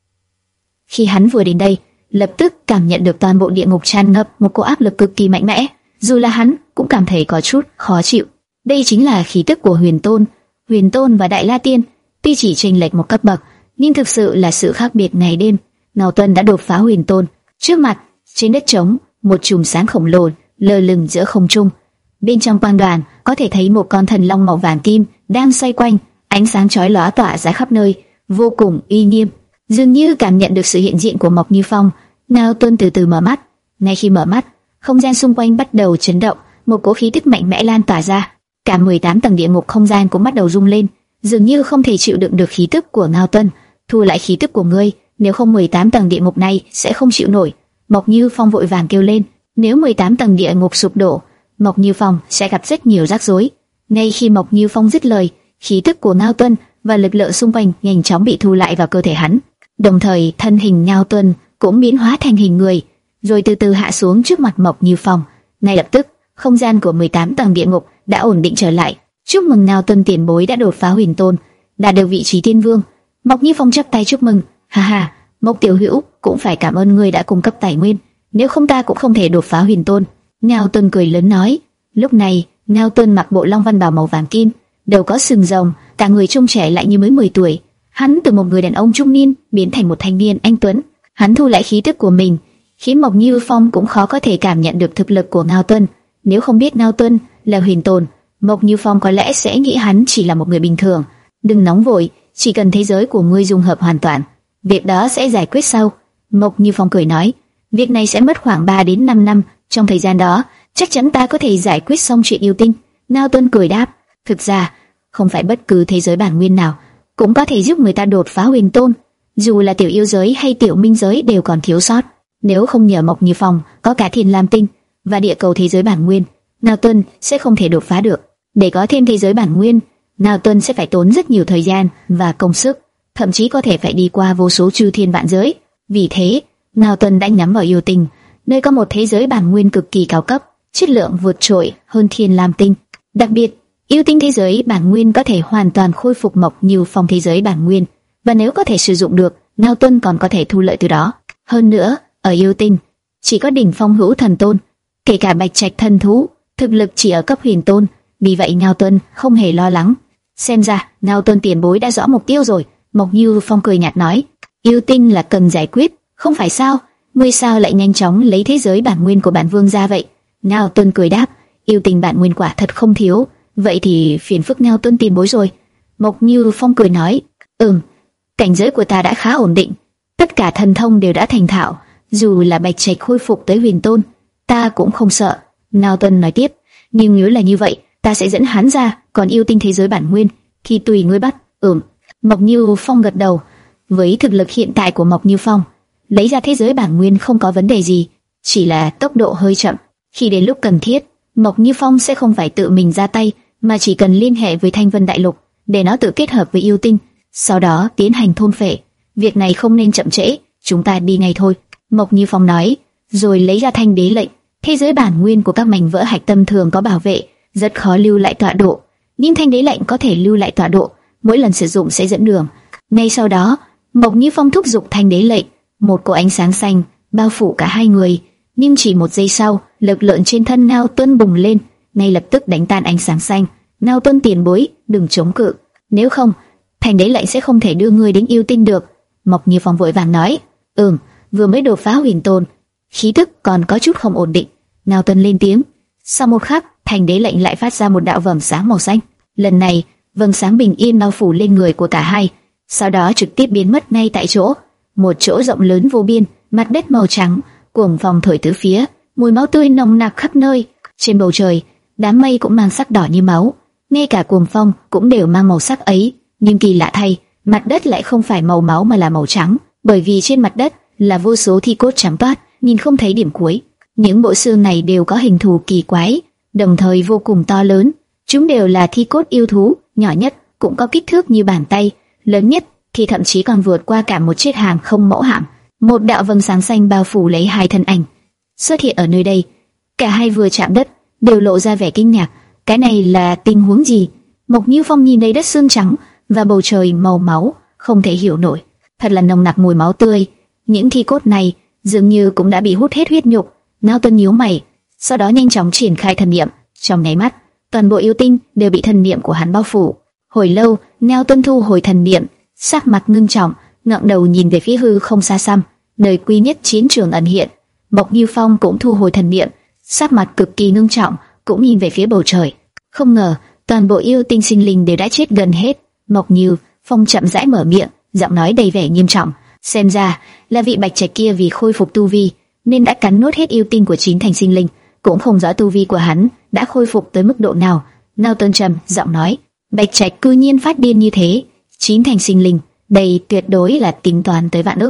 Khi hắn vừa đến đây, lập tức cảm nhận được toàn bộ địa ngục tràn ngập một cỗ áp lực cực kỳ mạnh mẽ. Dù là hắn cũng cảm thấy có chút khó chịu. Đây chính là khí tức của Huyền Tôn. Huyền Tôn và Đại La Tiên tuy chỉ chênh lệch một cấp bậc, nhưng thực sự là sự khác biệt ngày đêm. Ngao Tuân đã đột phá Huyền Tôn. Trước mặt, trên đất trống, một chùm sáng khổng lồ lơ lửng giữa không trung. Bên trong quang đoàn có thể thấy một con thần long màu vàng kim đang xoay quanh, ánh sáng chói lóa tỏa ra khắp nơi, vô cùng uy nghiêm. Dường như cảm nhận được sự hiện diện của Mộc Như Phong, Ngao Tuân từ từ mở mắt. Ngay khi mở mắt, không gian xung quanh bắt đầu chấn động, một cỗ khí tức mạnh mẽ lan tỏa ra. Cả mười tám tầng địa ngục không gian cũng bắt đầu rung lên, dường như không thể chịu đựng được khí tức của Ngao Tuân. Thu lại khí tức của ngươi, nếu không mười tám tầng địa ngục này sẽ không chịu nổi. Mộc Như Phong vội vàng kêu lên, nếu mười tám tầng địa ngục sụp đổ, Mộc Như Phong sẽ gặp rất nhiều rắc rối. Ngay khi Mộc Như Phong dứt lời, khí tức của Ngao Tuân và lực lượng xung quanh nhanh chóng bị thu lại vào cơ thể hắn, đồng thời thân hình Ngao Tuân cũng biến hóa thành hình người, rồi từ từ hạ xuống trước mặt Mộc Như Phong. Ngay lập tức, không gian của mười tám tầng địa ngục đã ổn định trở lại. Chúc mừng Ngao Tuân tiền bối đã đột phá huyền tôn, đạt được vị trí tiên vương. Mộc Như Phong chắp tay chúc mừng. Ha ha, Mộc tiểu hữu cũng phải cảm ơn ngươi đã cung cấp tài nguyên, nếu không ta cũng không thể đột phá huyền tôn. Ngao Tuân cười lớn nói. Lúc này, Ngao Tuân mặc bộ long văn bào màu vàng kim, đầu có sừng rồng, cả người trông trẻ lại như mới mười tuổi. Hắn từ một người đàn ông trung niên biến thành một thanh niên anh tuấn. Hắn thu lại khí tức của mình, khiến Mộc Như Phong cũng khó có thể cảm nhận được thực lực của Ngao Tuân. Nếu không biết Ngao Tuân là huyền tôn, Mộc Như Phong có lẽ sẽ nghĩ hắn chỉ là một người bình thường. Đừng nóng vội, chỉ cần thế giới của ngươi dung hợp hoàn toàn, việc đó sẽ giải quyết sau. Mộc Như Phong cười nói, việc này sẽ mất khoảng ba đến năm năm, trong thời gian đó, chắc chắn ta có thể giải quyết xong chuyện yêu tinh. Ngao Tuân cười đáp, thực ra, không phải bất cứ thế giới bản nguyên nào cũng có thể giúp người ta đột phá huyền tôn, dù là tiểu yêu giới hay tiểu minh giới đều còn thiếu sót. Nếu không nhờ Mộc Như Phong có cả Thiên Lam Tinh và địa cầu thế giới bản nguyên, Ngao Tuân sẽ không thể đột phá được. Để có thêm thế giới bản nguyên, Ngao Tuân sẽ phải tốn rất nhiều thời gian và công sức, thậm chí có thể phải đi qua vô số chư thiên vạn giới. Vì thế, Ngao Tuân đã nhắm vào yêu tinh, nơi có một thế giới bản nguyên cực kỳ cao cấp, chất lượng vượt trội hơn Thiên Lam Tinh. Đặc biệt, yêu tinh thế giới bản nguyên có thể hoàn toàn khôi phục Mộc Như Phong thế giới bản nguyên, và nếu có thể sử dụng được, Ngao Tuân còn có thể thu lợi từ đó. Hơn nữa, ở yêu tinh chỉ có đỉnh phong hữu thần tôn, kể cả bạch trạch thần thú, thực lực chỉ ở cấp huyền tôn. Vì vậy Ngao Tuân không hề lo lắng. Xem ra Ngao Tuân tiền bối đã rõ mục tiêu rồi. Mộc Như Phong cười nhạt nói, yêu tinh là cần giải quyết, không phải sao? Ngươi sao lại nhanh chóng lấy thế giới bản nguyên của bản vương ra vậy? Ngao Tuân cười đáp, yêu tinh bản nguyên quả thật không thiếu, vậy thì phiền phức Ngao Tuân tiền bối rồi. Mộc Như Phong cười nói, ừm, cảnh giới của ta đã khá ổn định, tất cả thần thông đều đã thành thạo, dù là bạch trạch khôi phục tới huyền tôn, ta cũng không sợ. Ngao Tuân nói tiếp, nhưng nếu là như vậy, ta sẽ dẫn hắn ra, còn yêu tinh thế giới bản nguyên thì tùy ngươi bắt. Ừm. Mộc Như Phong gật đầu. Với thực lực hiện tại của Mộc Như Phong, lấy ra thế giới bản nguyên không có vấn đề gì, chỉ là tốc độ hơi chậm. Khi đến lúc cần thiết, Mộc Như Phong sẽ không phải tự mình ra tay, mà chỉ cần liên hệ với Thanh Vân Đại Lục để nó tự kết hợp với yêu tinh, sau đó tiến hành thôn phệ. Việc này không nên chậm trễ, chúng ta đi ngay thôi. Mộc Như Phong nói, rồi lấy ra thanh đế lệnh. Thế giới bản nguyên của các mảnh vỡ hạch tâm thường có bảo vệ, rất khó lưu lại tọa độ, nhưng thanh đế lệnh có thể lưu lại tọa độ, mỗi lần sử dụng sẽ dẫn đường. Ngay sau đó, Mộc Như Phong thúc giục thanh đế lệnh, một cỗ ánh sáng xanh bao phủ cả hai người, nhưng chỉ một giây sau, lực lượng trên thân Ngao Tuân bùng lên, ngay lập tức đánh tan ánh sáng xanh. Ngao Tuân tiền bối, đừng chống cự, nếu không, thanh đế lệnh sẽ không thể đưa ngươi đến yêu tinh được. Mộc Như Phong vội vàng nói, ừm, vừa mới đột phá huyền tôn, khí tức còn có chút không ổn định. Ngao Tuân lên tiếng. Sau một khắc, thanh đế lệnh lại phát ra một đạo vầng sáng màu xanh. Lần này, vầng sáng bình yên bao phủ lên người của cả hai, sau đó trực tiếp biến mất ngay tại chỗ. Một chỗ rộng lớn vô biên, mặt đất màu trắng, cuồng phong thổi tứ phía, mùi máu tươi nồng nặc khắp nơi. Trên bầu trời, đám mây cũng mang sắc đỏ như máu, ngay cả cuồng phong cũng đều mang màu sắc ấy. Nhưng kỳ lạ thay, mặt đất lại không phải màu máu mà là màu trắng, bởi vì trên mặt đất là vô số thi cốt trắng toát, nhìn không thấy điểm cuối. Những bộ xương này đều có hình thù kỳ quái, đồng thời vô cùng to lớn. Chúng đều là thi cốt yêu thú, nhỏ nhất cũng có kích thước như bàn tay, lớn nhất thì thậm chí còn vượt qua cả một chiếc hàng không mẫu hạm. Một đạo vầng sáng xanh bao phủ lấy hai thân ảnh xuất hiện ở nơi đây. Cả hai vừa chạm đất đều lộ ra vẻ kinh ngạc. Cái này là tình huống gì? Mộc Như Phong nhìn đầy đất xương trắng và bầu trời màu máu, không thể hiểu nổi. Thật là nồng nặc mùi máu tươi. Những thi cốt này dường như cũng đã bị hút hết huyết nhục. Ngao Tuân nhíu mày, sau đó nhanh chóng triển khai thần niệm. Trong nháy mắt, toàn bộ yêu tinh đều bị thần niệm của hắn bao phủ. Hồi lâu, Ngao Tuân thu hồi thần niệm, sắc mặt ngưng trọng, ngẩng đầu nhìn về phía hư không xa xăm, nơi quy nhất chiến trường ẩn hiện. Mộc Như Phong cũng thu hồi thần niệm, sắc mặt cực kỳ ngưng trọng, cũng nhìn về phía bầu trời. Không ngờ, toàn bộ yêu tinh sinh linh đều đã chết gần hết. Mộc Như Phong chậm rãi mở miệng, giọng nói đầy vẻ nghiêm trọng. Xem ra là vị bạch trạch kia vì khôi phục tu vi nên đã cắn nuốt hết yêu tinh của chín thành sinh linh, cũng không rõ tu vi của hắn đã khôi phục tới mức độ nào. Ngao Tuân trầm giọng nói, bạch trạch cư nhiên phát điên như thế, chín thành sinh linh, đây tuyệt đối là tính toán tới vạn ức.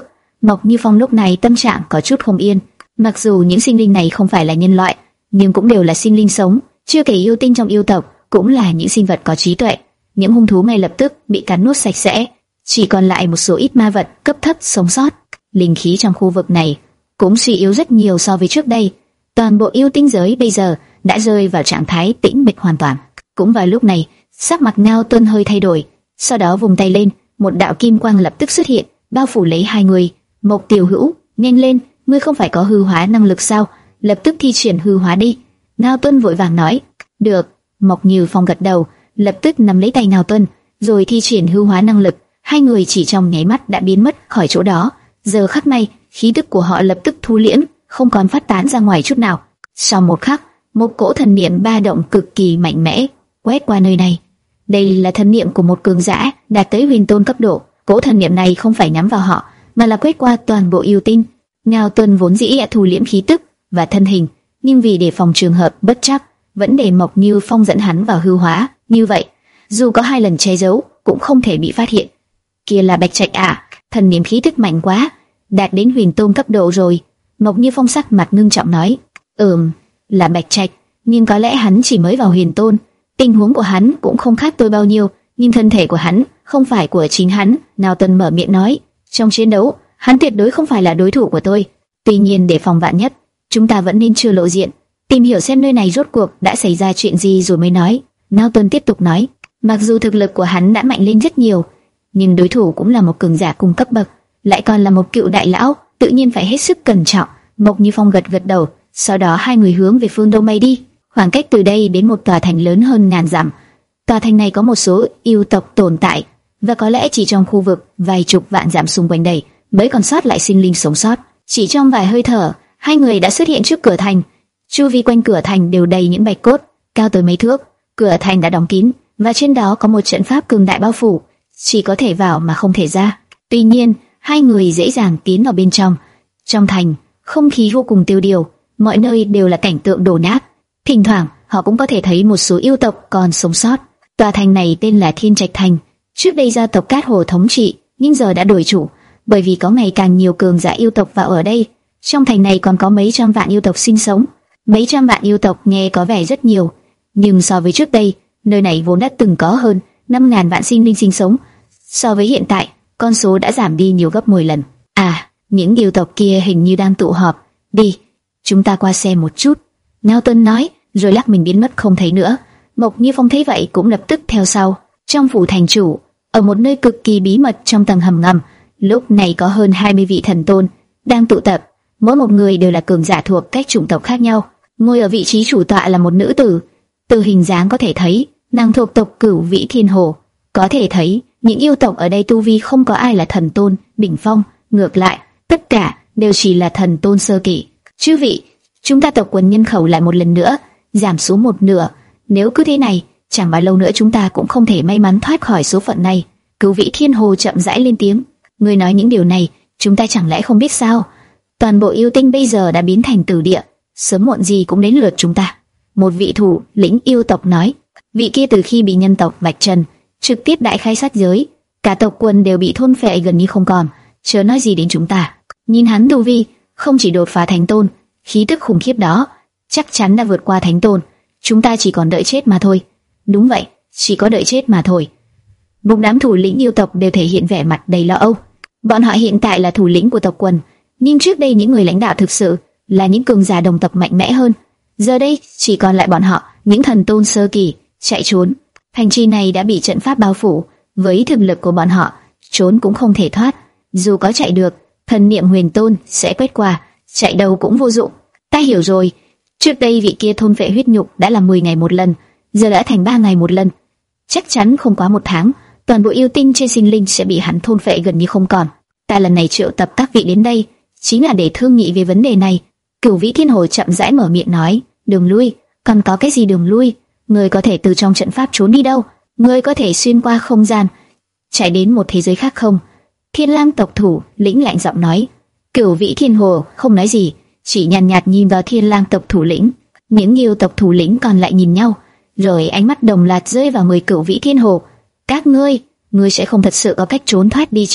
Mộc Như Phong lúc này tâm trạng có chút không yên. Mặc dù những sinh linh này không phải là nhân loại, nhưng cũng đều là sinh linh sống, chưa kể yêu tinh trong yêu tộc cũng là những sinh vật có trí tuệ. Những hung thú ngay lập tức bị cắn nuốt sạch sẽ, chỉ còn lại một số ít ma vật cấp thấp sống sót. Linh khí trong khu vực này cũng suy yếu rất nhiều so với trước đây. Toàn bộ yêu tinh giới bây giờ đã rơi vào trạng thái tĩnh mịch hoàn toàn. Cũng vào lúc này, sắc mặt Ngao Tuân hơi thay đổi, sau đó vùng tay lên, một đạo kim quang lập tức xuất hiện, bao phủ lấy hai người. Mộc Tiểu Hữu, nhanh lên, ngươi không phải có hư hóa năng lực sao? Lập tức thi triển hư hóa đi. Ngao Tuân vội vàng nói. Được. Mộc Như Phong gật đầu, lập tức nắm lấy tay Ngao Tuân, rồi thi triển hư hóa năng lực. Hai người chỉ trong nháy mắt đã biến mất khỏi chỗ đó. Giờ khắc này, khí tức của họ lập tức thu liễm, không còn phát tán ra ngoài chút nào. Sau một khắc, một cỗ thần niệm ba động cực kỳ mạnh mẽ quét qua nơi này. Đây là thần niệm của một cường giả đạt tới huyền tôn cấp độ. Cỗ thần niệm này không phải nhắm vào họ, mà là quét qua toàn bộ yêu tinh. Ngao Tuân vốn dĩ đã thu liễm khí tức và thân hình, nhưng vì đề phòng trường hợp bất trắc, vẫn để Mộc Như Phong dẫn hắn vào hư hóa. Như vậy, dù có hai lần che giấu, cũng không thể bị phát hiện. Kia là Bạch Trạch à? Thần niệm khí tức mạnh quá, đạt đến huyền tôn cấp độ rồi. Mộc Như Phong sắc mặt ngưng trọng nói. Ừm, là Bạch Trạch, nhưng có lẽ hắn chỉ mới vào huyền tôn. Tình huống của hắn cũng không khác tôi bao nhiêu, nhưng thân thể của hắn không phải của chính hắn. Ngao Tuân mở miệng nói. Trong chiến đấu, hắn tuyệt đối không phải là đối thủ của tôi. Tuy nhiên để phòng vạn nhất, chúng ta vẫn nên chưa lộ diện, tìm hiểu xem nơi này rốt cuộc đã xảy ra chuyện gì rồi mới nói. Ngao Tuân tiếp tục nói. Mặc dù thực lực của hắn đã mạnh lên rất nhiều, nhưng đối thủ cũng là một cường giả cùng cấp bậc, lại còn là một cựu đại lão, tự nhiên phải hết sức cẩn trọng. Mộc Như Phong gật gật đầu, sau đó hai người hướng về phương đông bay đi. Khoảng cách từ đây đến một tòa thành lớn hơn ngàn dặm. Tòa thành này có một số yêu tộc tồn tại, và có lẽ chỉ trong khu vực vài chục vạn dặm xung quanh đây mới còn sót lại sinh linh sống sót. Chỉ trong vài hơi thở, hai người đã xuất hiện trước cửa thành. Chu vi quanh cửa thành đều đầy những bạch cốt cao tới mấy thước. Cửa thành đã đóng kín, và trên đó có một trận pháp cường đại bao phủ, chỉ có thể vào mà không thể ra. Tuy nhiên, hai người dễ dàng tiến vào bên trong. Trong thành, không khí vô cùng tiêu điều, mọi nơi đều là cảnh tượng đổ nát. Thỉnh thoảng, họ cũng có thể thấy một số yêu tộc còn sống sót. Tòa thành này tên là Thiên Trạch Thành. Trước đây gia tộc Cát Hồ thống trị, nhưng giờ đã đổi chủ, bởi vì có ngày càng nhiều cường giả yêu tộc vào ở đây. Trong thành này còn có mấy trăm vạn yêu tộc sinh sống. Mấy trăm vạn yêu tộc nghe có vẻ rất nhiều, nhưng so với trước đây, nơi này vốn đã từng có hơn năm ngàn vạn sinh linh sinh sống. So với hiện tại, con số đã giảm đi nhiều gấp mười lần. À, những yêu tộc kia hình như đang tụ họp. Đi, chúng ta qua xem một chút. Ngao Tuân nói, rồi lắc mình biến mất không thấy nữa. Mộc Như Phong thấy vậy cũng lập tức theo sau. Trong phủ thành chủ, ở một nơi cực kỳ bí mật trong tầng hầm ngầm, lúc này có hơn hai mươi vị thần tôn đang tụ tập. Mỗi một người đều là cường giả thuộc các chủng tộc khác nhau. Ngồi ở vị trí chủ tọa là một nữ tử. Từ hình dáng có thể thấy, nàng thuộc tộc Cửu Vĩ Thiên Hồ. Có thể thấy, những yêu tộc ở đây tu vi không có ai là thần tôn đỉnh phong, ngược lại, tất cả đều chỉ là thần tôn sơ kỳ. Chư vị, chúng ta tộc quần nhân khẩu lại một lần nữa giảm xuống một nửa. Nếu cứ thế này, chẳng bao lâu nữa chúng ta cũng không thể may mắn thoát khỏi số phận này. Cửu Vĩ Thiên Hồ chậm rãi lên tiếng. Người nói những điều này, chúng ta chẳng lẽ không biết sao? Toàn bộ yêu tinh bây giờ đã biến thành tử địa, sớm muộn gì cũng đến lượt chúng ta. Một vị thủ lĩnh yêu tộc nói. Vị kia từ khi bị nhân tộc vạch trần, trực tiếp đại khai sát giới, cả tộc quần đều bị thôn phệ gần như không còn, chớ nói gì đến chúng ta. Nhìn hắn tu vi, không chỉ đột phá thánh tôn, khí tức khủng khiếp đó chắc chắn đã vượt qua thánh tôn. Chúng ta chỉ còn đợi chết mà thôi. Đúng vậy, chỉ có đợi chết mà thôi. Một đám thủ lĩnh yêu tộc đều thể hiện vẻ mặt đầy lo âu. Bọn họ hiện tại là thủ lĩnh của tộc quần, nhưng trước đây những người lãnh đạo thực sự là những cường giả đồng tộc mạnh mẽ hơn. Giờ đây chỉ còn lại bọn họ, những thần tôn sơ kỳ, chạy trốn. Thành trì này đã bị trận pháp bao phủ, với thực lực của bọn họ, trốn cũng không thể thoát. Dù có chạy được, thần niệm huyền tôn sẽ quét qua, chạy đâu cũng vô dụng. Ta hiểu rồi. Trước đây vị kia thôn phệ huyết nhục đã là mười ngày một lần, giờ đã thành ba ngày một lần. Chắc chắn không quá một tháng, toàn bộ yêu tinh trên sinh linh sẽ bị hắn thôn phệ gần như không còn. Ta lần này triệu tập các vị đến đây, chính là để thương nghị về vấn đề này. Cửu Vĩ Thiên Hồ chậm rãi mở miệng nói. Đường lui? Còn có cái gì đường lui? Ngươi có thể từ trong trận pháp trốn đi đâu? Ngươi có thể xuyên qua không gian, chạy đến một thế giới khác không? Thiên Lang tộc thủ lĩnh lạnh giọng nói. Cửu Vĩ Thiên Hồ không nói gì, chỉ nhàn nhạt, nhạt nhìn vào Thiên Lang tộc thủ lĩnh. Những yêu tộc thủ lĩnh còn lại nhìn nhau, rồi ánh mắt đồng loạt rơi vào người Cửu Vĩ Thiên Hồ. Các ngươi, ngươi sẽ không thật sự có cách trốn thoát đi chứ?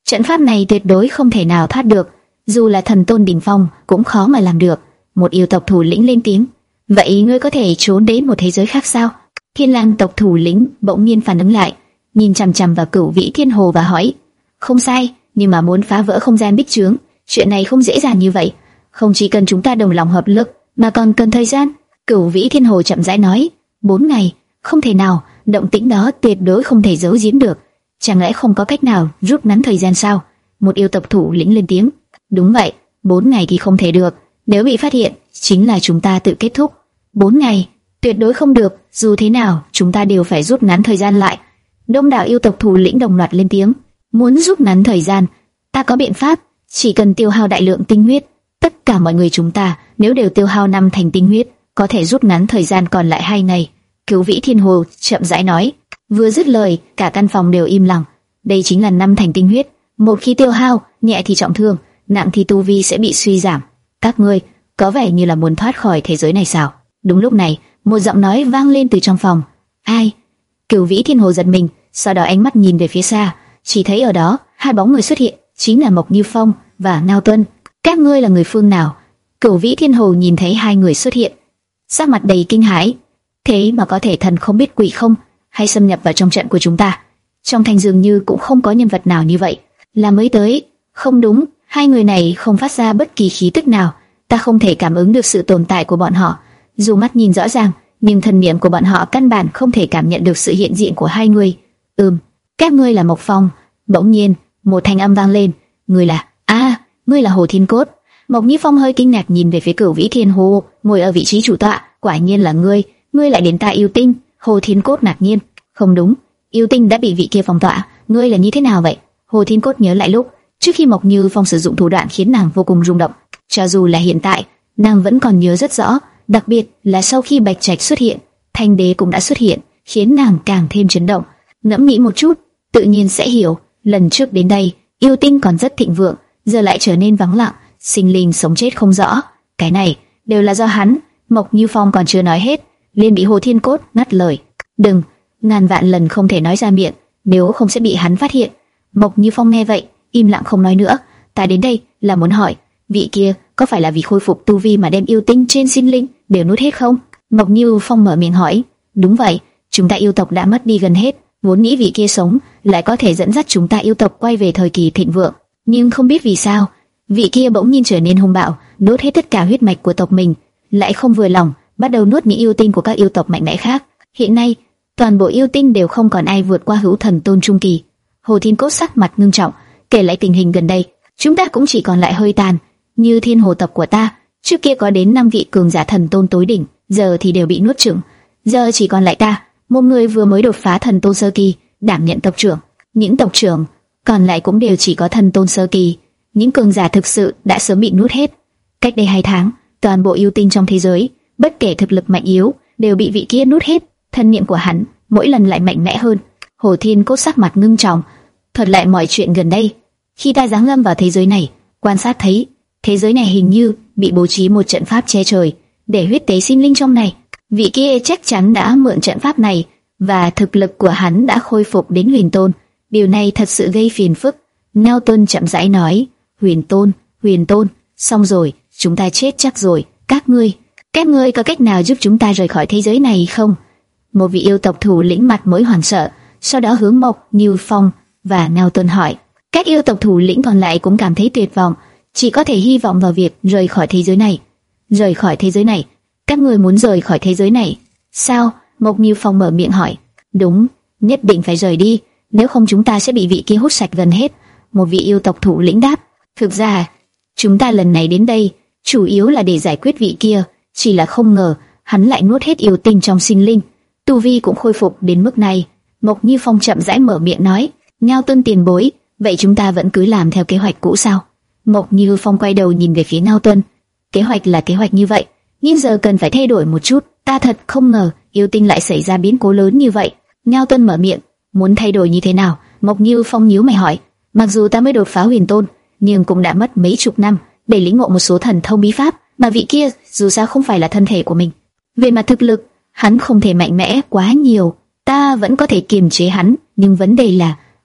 Trận pháp này tuyệt đối không thể nào thoát được, dù là thần tôn đỉnh phong cũng khó mà làm được. Một yêu tộc thủ lĩnh lên tiếng, vậy ngươi có thể trốn đến một thế giới khác sao? Thiên lang tộc thủ lĩnh bỗng nhiên phản ứng lại, nhìn chằm chằm vào Cửu Vĩ Thiên Hồ và hỏi, không sai, nhưng mà muốn phá vỡ không gian bích trướng, chuyện này không dễ dàng như vậy. Không chỉ cần chúng ta đồng lòng hợp lực, mà còn cần thời gian. Cửu Vĩ Thiên Hồ chậm rãi nói, bốn ngày, không thể nào, động tĩnh đó tuyệt đối không thể giấu giếm được. Chẳng lẽ không có cách nào rút ngắn thời gian sao? Một yêu tộc thủ lĩnh lên tiếng, đúng vậy, bốn ngày thì không thể được, nếu bị phát hiện, chính là chúng ta tự kết thúc. Bốn ngày, tuyệt đối không được, dù thế nào, chúng ta đều phải rút ngắn thời gian lại. Đông đảo yêu tộc thủ lĩnh đồng loạt lên tiếng, muốn rút ngắn thời gian, ta có biện pháp, chỉ cần tiêu hao đại lượng tinh huyết. Tất cả mọi người chúng ta, nếu đều tiêu hao năm thành tinh huyết, có thể rút ngắn thời gian còn lại hai ngày. Cửu Vĩ Thiên Hồ chậm rãi nói. Vừa dứt lời, cả căn phòng đều im lặng. Đây chính là năm thành tinh huyết, một khi tiêu hao, nhẹ thì trọng thương, nặng thì tu vi sẽ bị suy giảm. Các ngươi có vẻ như là muốn thoát khỏi thế giới này sao? Đúng lúc này, một giọng nói vang lên từ trong phòng. Ai? Cửu Vĩ Thiên Hồ giật mình, sau đó ánh mắt nhìn về phía xa, chỉ thấy ở đó hai bóng người xuất hiện, chính là Mộc Như Phong và Ngao Tuân. Các ngươi là người phương nào? Cửu Vĩ Thiên Hồ nhìn thấy hai người xuất hiện, sắc mặt đầy kinh hãi. Thế mà có thể thần không biết quỷ không, hay xâm nhập vào trong trận của chúng ta? Trong thành dường như cũng không có nhân vật nào như vậy. Là mới tới? Không đúng, hai người này không phát ra bất kỳ khí tức nào, ta không thể cảm ứng được sự tồn tại của bọn họ. Dù mắt nhìn rõ ràng, nhưng thần niệm của bọn họ căn bản không thể cảm nhận được sự hiện diện của hai người. Ừm, các ngươi là Mộc Phong. Bỗng nhiên, một thanh âm vang lên. Ngươi là? A, à, ngươi là Hồ Thiên Cốt. Mộc Như Phong hơi kinh ngạc nhìn về phía Cửu Vĩ Thiên Hồ, ngồi ở vị trí chủ tọa. Quả nhiên là ngươi, ngươi lại đến ta yêu tinh. Hồ Thiên Cốt ngạc nhiên. Không đúng, yêu tinh đã bị vị kia phong tỏa, ngươi là như thế nào vậy? Hồ Thiên Cốt nhớ lại lúc trước khi Mộc Như Phong sử dụng thủ đoạn khiến nàng vô cùng rung động. Cho dù là hiện tại, nàng vẫn còn nhớ rất rõ, đặc biệt là sau khi Bạch Trạch xuất hiện, Thanh Đế cũng đã xuất hiện, khiến nàng càng thêm chấn động. Ngẫm nghĩ một chút, tự nhiên sẽ hiểu, lần trước đến đây, yêu tinh còn rất thịnh vượng, giờ lại trở nên vắng lặng, sinh linh sống chết không rõ. Cái này đều là do hắn. Mộc Như Phong còn chưa nói hết, liền bị Hồ Thiên Cốt ngắt lời. Đừng, ngàn vạn lần không thể nói ra miệng, nếu không sẽ bị hắn phát hiện. Mộc Như Phong nghe vậy, im lặng không nói nữa. Ta đến đây là muốn hỏi, vị kia có phải là vì khôi phục tu vi mà đem yêu tinh trên sinh linh đều nuốt hết không? Mộc Như Phong mở miệng hỏi. Đúng vậy, chúng ta yêu tộc đã mất đi gần hết, vốn nghĩ vị kia sống lại có thể dẫn dắt chúng ta yêu tộc quay về thời kỳ thịnh vượng, nhưng không biết vì sao, vị kia bỗng nhiên trở nên hung bạo, nuốt hết tất cả huyết mạch của tộc mình, lại không vừa lòng, bắt đầu nuốt những yêu tinh của các yêu tộc mạnh mẽ khác. Hiện nay, toàn bộ yêu tinh đều không còn ai vượt qua hữu thần tôn trung kỳ. Hồ Thiên Cốt sắc mặt ngưng trọng, kể lại tình hình gần đây, chúng ta cũng chỉ còn lại hơi tàn. Như Thiên Hồ tộc của ta, trước kia có đến năm vị cường giả thần tôn tối đỉnh, giờ thì đều bị nuốt chửng. Giờ chỉ còn lại ta, một người vừa mới đột phá thần tôn sơ kỳ, đảm nhận tộc trưởng. Những tộc trưởng còn lại cũng đều chỉ có thần tôn sơ kỳ. Những cường giả thực sự đã sớm bị nuốt hết. Cách đây hai tháng, toàn bộ yêu tinh trong thế giới, bất kể thực lực mạnh yếu, đều bị vị kia nuốt hết. Thân niệm của hắn mỗi lần lại mạnh mẽ hơn. Hồ Thiên Cốt sắc mặt ngưng trọng, thuật lại mọi chuyện gần đây. Khi ta giáng lâm vào thế giới này, quan sát thấy thế giới này hình như bị bố trí một trận pháp che trời để huyết tế sinh linh trong này. Vị kia chắc chắn đã mượn trận pháp này, và thực lực của hắn đã khôi phục đến huyền tôn. Điều này thật sự gây phiền phức. Ngao Tuân chậm rãi nói, huyền tôn, huyền tôn, xong rồi, chúng ta chết chắc rồi. Các ngươi, các ngươi có cách nào giúp chúng ta rời khỏi thế giới này không? Một vị yêu tộc thủ lĩnh mặt mới hoảng sợ, sau đó hướng Mộc Như Phong và Ngao Tuân hỏi. Các yêu tộc thủ lĩnh còn lại cũng cảm thấy tuyệt vọng, chỉ có thể hy vọng vào việc rời khỏi thế giới này. Rời khỏi thế giới này? Các ngươi muốn rời khỏi thế giới này? Sao? Mộc Như Phong mở miệng hỏi. Đúng, nhất định phải rời đi, nếu không chúng ta sẽ bị vị kia hút sạch gần hết. Một vị yêu tộc thủ lĩnh đáp. Thực ra, chúng ta lần này đến đây chủ yếu là để giải quyết vị kia, chỉ là không ngờ hắn lại nuốt hết yêu tinh trong sinh linh, tu vi cũng khôi phục đến mức này. Mộc Như Phong chậm rãi mở miệng nói. Ngao Tuân tiền bối, vậy chúng ta vẫn cứ làm theo kế hoạch cũ sao? Mộc Như Phong quay đầu nhìn về phía Ngao Tuân. Kế hoạch là kế hoạch như vậy, nhưng giờ cần phải thay đổi một chút. Ta thật không ngờ yêu tinh lại xảy ra biến cố lớn như vậy. Ngao Tuân mở miệng. Muốn thay đổi như thế nào? Mộc Như Phong nhíu mày hỏi. Mặc dù ta mới đột phá huyền tôn, nhưng cũng đã mất mấy chục năm để lĩnh ngộ một số thần thông bí pháp, mà vị kia dù sao không phải là thân thể của mình. Về mặt thực lực, hắn không thể mạnh mẽ quá nhiều. Ta vẫn có thể kiềm chế hắn, nhưng vấn đề là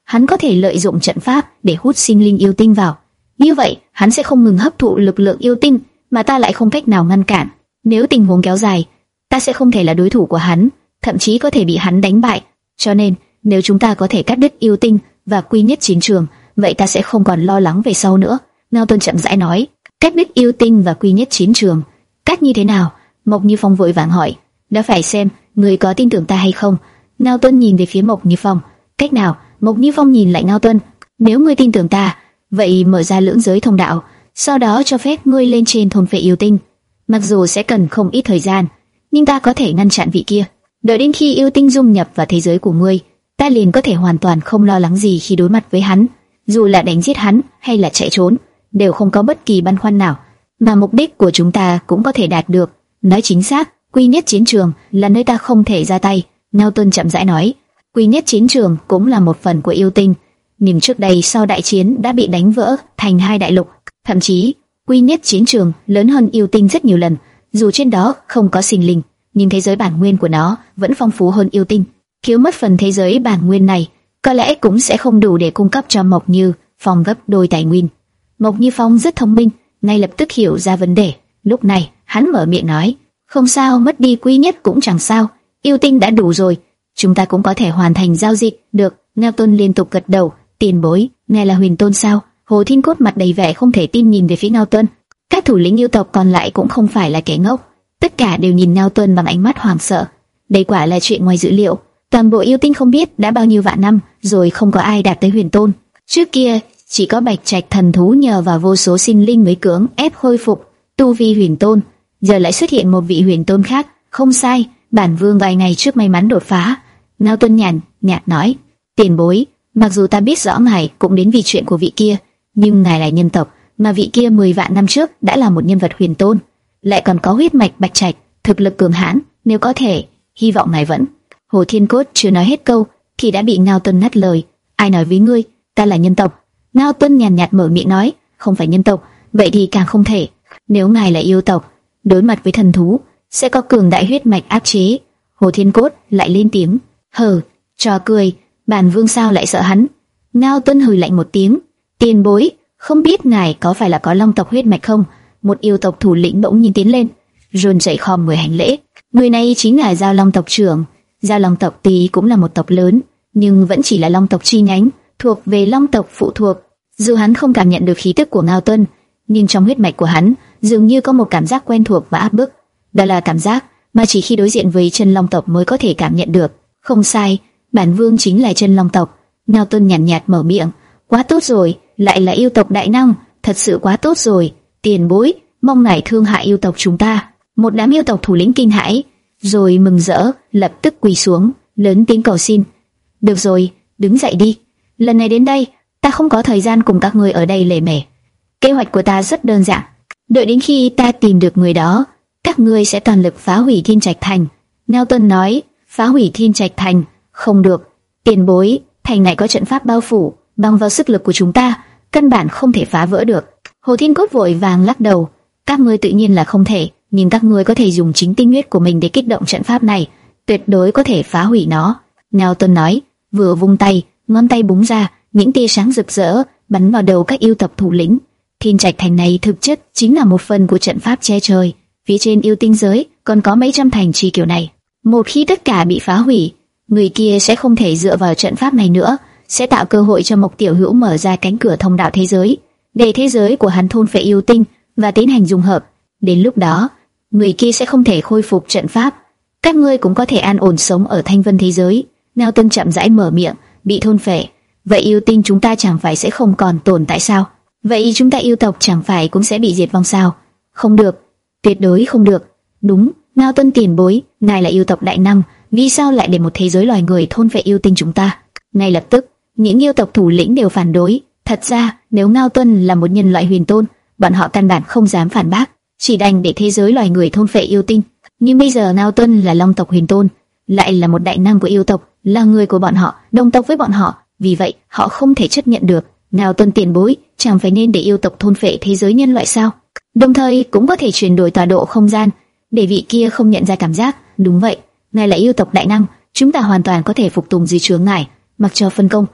hắn có thể lợi dụng trận pháp để hút sinh linh yêu tinh vào. Như vậy, hắn sẽ không ngừng hấp thụ lực lượng yêu tinh, mà ta lại không cách nào ngăn cản. Nếu tình huống kéo dài, ta sẽ không thể là đối thủ của hắn, thậm chí có thể bị hắn đánh bại. Cho nên, nếu chúng ta có thể cắt đứt yêu tinh và quy nhất chiến trường, vậy ta sẽ không còn lo lắng về sau nữa. Ngao Tuân chậm rãi nói. Cắt đứt yêu tinh và quy nhất chiến trường, cách như thế nào? Mộc Như Phong vội vàng hỏi. Đã phải xem người có tin tưởng ta hay không. Ngao Tuân nhìn về phía Mộc Như Phong. Cách nào? Mộc Như Phong nhìn lại Ngao Tuân. Nếu ngươi tin tưởng ta, vậy mở ra lưỡng giới thông đạo, sau đó cho phép ngươi lên trên thôn phệ yêu tinh. Mặc dù sẽ cần không ít thời gian, nhưng ta có thể ngăn chặn vị kia. Đợi đến khi yêu tinh dung nhập vào thế giới của ngươi, ta liền có thể hoàn toàn không lo lắng gì khi đối mặt với hắn. Dù là đánh giết hắn hay là chạy trốn, đều không có bất kỳ băn khoăn nào, mà mục đích của chúng ta cũng có thể đạt được. Nói chính xác, quy nhất chiến trường là nơi ta không thể ra tay. Ngao Tuân chậm rãi nói. Quy nhất chiến trường cũng là một phần của yêu tinh, nhưng trước đây sau đại chiến đã bị đánh vỡ thành hai đại lục. Thậm chí, quy nhất chiến trường lớn hơn yêu tinh rất nhiều lần. Dù trên đó không có sinh linh, nhưng thế giới bản nguyên của nó vẫn phong phú hơn yêu tinh. Thiếu mất phần thế giới bản nguyên này, có lẽ cũng sẽ không đủ để cung cấp cho Mộc Như Phong gấp đôi tài nguyên. Mộc Như Phong rất thông minh, ngay lập tức hiểu ra vấn đề. Lúc này, hắn mở miệng nói, không sao, mất đi quy nhất cũng chẳng sao, yêu tinh đã đủ rồi, chúng ta cũng có thể hoàn thành giao dịch. Được. Ngao Tuân liên tục gật đầu. Tiền bối, ngài là Huyền Tôn sao? Hồ Thiên Cốt mặt đầy vẻ không thể tin nhìn về phía Ngao Tuân. Các thủ lĩnh yêu tộc còn lại cũng không phải là kẻ ngốc, tất cả đều nhìn Ngao Tuân bằng ánh mắt hoảng sợ. Đây quả là chuyện ngoài dữ liệu. Toàn bộ yêu tinh không biết đã bao nhiêu vạn năm rồi không có ai đạt tới Huyền Tôn. Trước kia chỉ có Bạch Trạch thần thú nhờ vào vô số sinh linh mới cưỡng ép khôi phục tu vi Huyền Tôn. Giờ lại xuất hiện một vị Huyền Tôn khác. Không sai, bản vương vài ngày trước may mắn đột phá. Ngao Tuân nhàn nhạt nói. Tiền bối, mặc dù ta biết rõ ngài cũng đến vì chuyện của vị kia, nhưng ngài là nhân tộc, mà vị kia mười vạn năm trước đã là một nhân vật Huyền Tôn, lại còn có huyết mạch Bạch Trạch, thực lực cường hãn. Nếu có thể, hy vọng ngài vẫn. Hồ Thiên Cốt chưa nói hết câu thì đã bị Ngao Tuân ngắt lời. Ai nói với ngươi ta là nhân tộc? Ngao Tuân nhàn nhạt mở miệng nói. Không phải nhân tộc, vậy thì càng không thể. Nếu ngài là yêu tộc, đối mặt với thần thú sẽ có cường đại huyết mạch áp chế. Hồ Thiên Cốt lại lên tiếng. Hừ, trò cười, bản vương sao lại sợ hắn? Ngao Tuân hừ lạnh một tiếng. Tiền bối, không biết ngài có phải là có long tộc huyết mạch không? Một yêu tộc thủ lĩnh bỗng nhiên tiến lên, run rẩy khom người hành lễ. Người này chính là Giao Long tộc trưởng. Giao Long tộc tuy cũng là một tộc lớn, nhưng vẫn chỉ là Long tộc chi nhánh, thuộc về Long tộc phụ thuộc. Dù hắn không cảm nhận được khí tức của Ngao Tuân, nhưng trong huyết mạch của hắn dường như có một cảm giác quen thuộc và áp bức. Đó là cảm giác mà chỉ khi đối diện với chân Long tộc mới có thể cảm nhận được. Không sai, bản vương chính là chân Long tộc. Ngao Tuân nhàn nhạt, nhạt mở miệng. Quá tốt rồi, lại là yêu tộc đại năng, thật sự quá tốt rồi. Tiền bối, mong ngài thương hại yêu tộc chúng ta. Một đám yêu tộc thủ lĩnh kinh hãi, rồi mừng rỡ, lập tức quỳ xuống, lớn tiếng cầu xin. Được rồi, đứng dậy đi. Lần này đến đây, ta không có thời gian cùng các ngươi ở đây lề mề. Kế hoạch của ta rất đơn giản. Đợi đến khi ta tìm được người đó, các ngươi sẽ toàn lực phá hủy Thiên Trạch Thành. Ngao Tuân nói. Phá hủy Thiên Trạch Thành? Không được. Tiền bối, thành này có trận pháp bao phủ, bằng vào sức lực của chúng ta, căn bản không thể phá vỡ được. Hồ Thiên Cốt vội vàng lắc đầu. Các ngươi tự nhiên là không thể, nhưng các ngươi có thể dùng chính tinh huyết của mình để kích động trận pháp này, tuyệt đối có thể phá hủy nó. Ngao Tuân nói, vừa vung tay, ngón tay búng ra, những tia sáng rực rỡ bắn vào đầu các yêu tộc thủ lĩnh. Thiên Trạch Thành này thực chất chính là một phần của trận pháp che trời. Phía trên yêu tinh giới còn có mấy trăm thành trì kiểu này. Một khi tất cả bị phá hủy, người kia sẽ không thể dựa vào trận pháp này nữa, sẽ tạo cơ hội cho Mộc Tiểu Hữu mở ra cánh cửa thông đạo thế giới, để thế giới của hắn thôn phệ yêu tinh và tiến hành dung hợp. Đến lúc đó, người kia sẽ không thể khôi phục trận pháp. Các ngươi cũng có thể an ổn sống ở Thanh Vân thế giới. Ngao Tuân chậm rãi mở miệng. Bị thôn phệ, vậy yêu tinh chúng ta chẳng phải sẽ không còn tồn tại sao? Vậy chúng ta yêu tộc chẳng phải cũng sẽ bị diệt vong sao? Không được, tuyệt đối không được. Đúng, Ngao Tuân tiền bối, ngài là yêu tộc đại năng, vì sao lại để một thế giới loài người thôn phệ yêu tinh chúng ta? Ngay lập tức, những yêu tộc thủ lĩnh đều phản đối. Thật ra, nếu Ngao Tuân là một nhân loại huyền tôn, bọn họ căn bản không dám phản bác, chỉ đành để thế giới loài người thôn phệ yêu tinh. Nhưng bây giờ Ngao Tuân là Long tộc huyền tôn, lại là một đại năng của yêu tộc, là người của bọn họ, đồng tộc với bọn họ, vì vậy họ không thể chấp nhận được. Ngao Tuân tiền bối, chẳng phải nên để yêu tộc thôn phệ thế giới nhân loại sao? Đồng thời cũng có thể chuyển đổi tọa độ không gian, để vị kia không nhận ra cảm giác. Đúng vậy, ngài là yêu tộc đại năng, chúng ta hoàn toàn có thể phục tùng dưới trướng ngài, mặc cho phân công.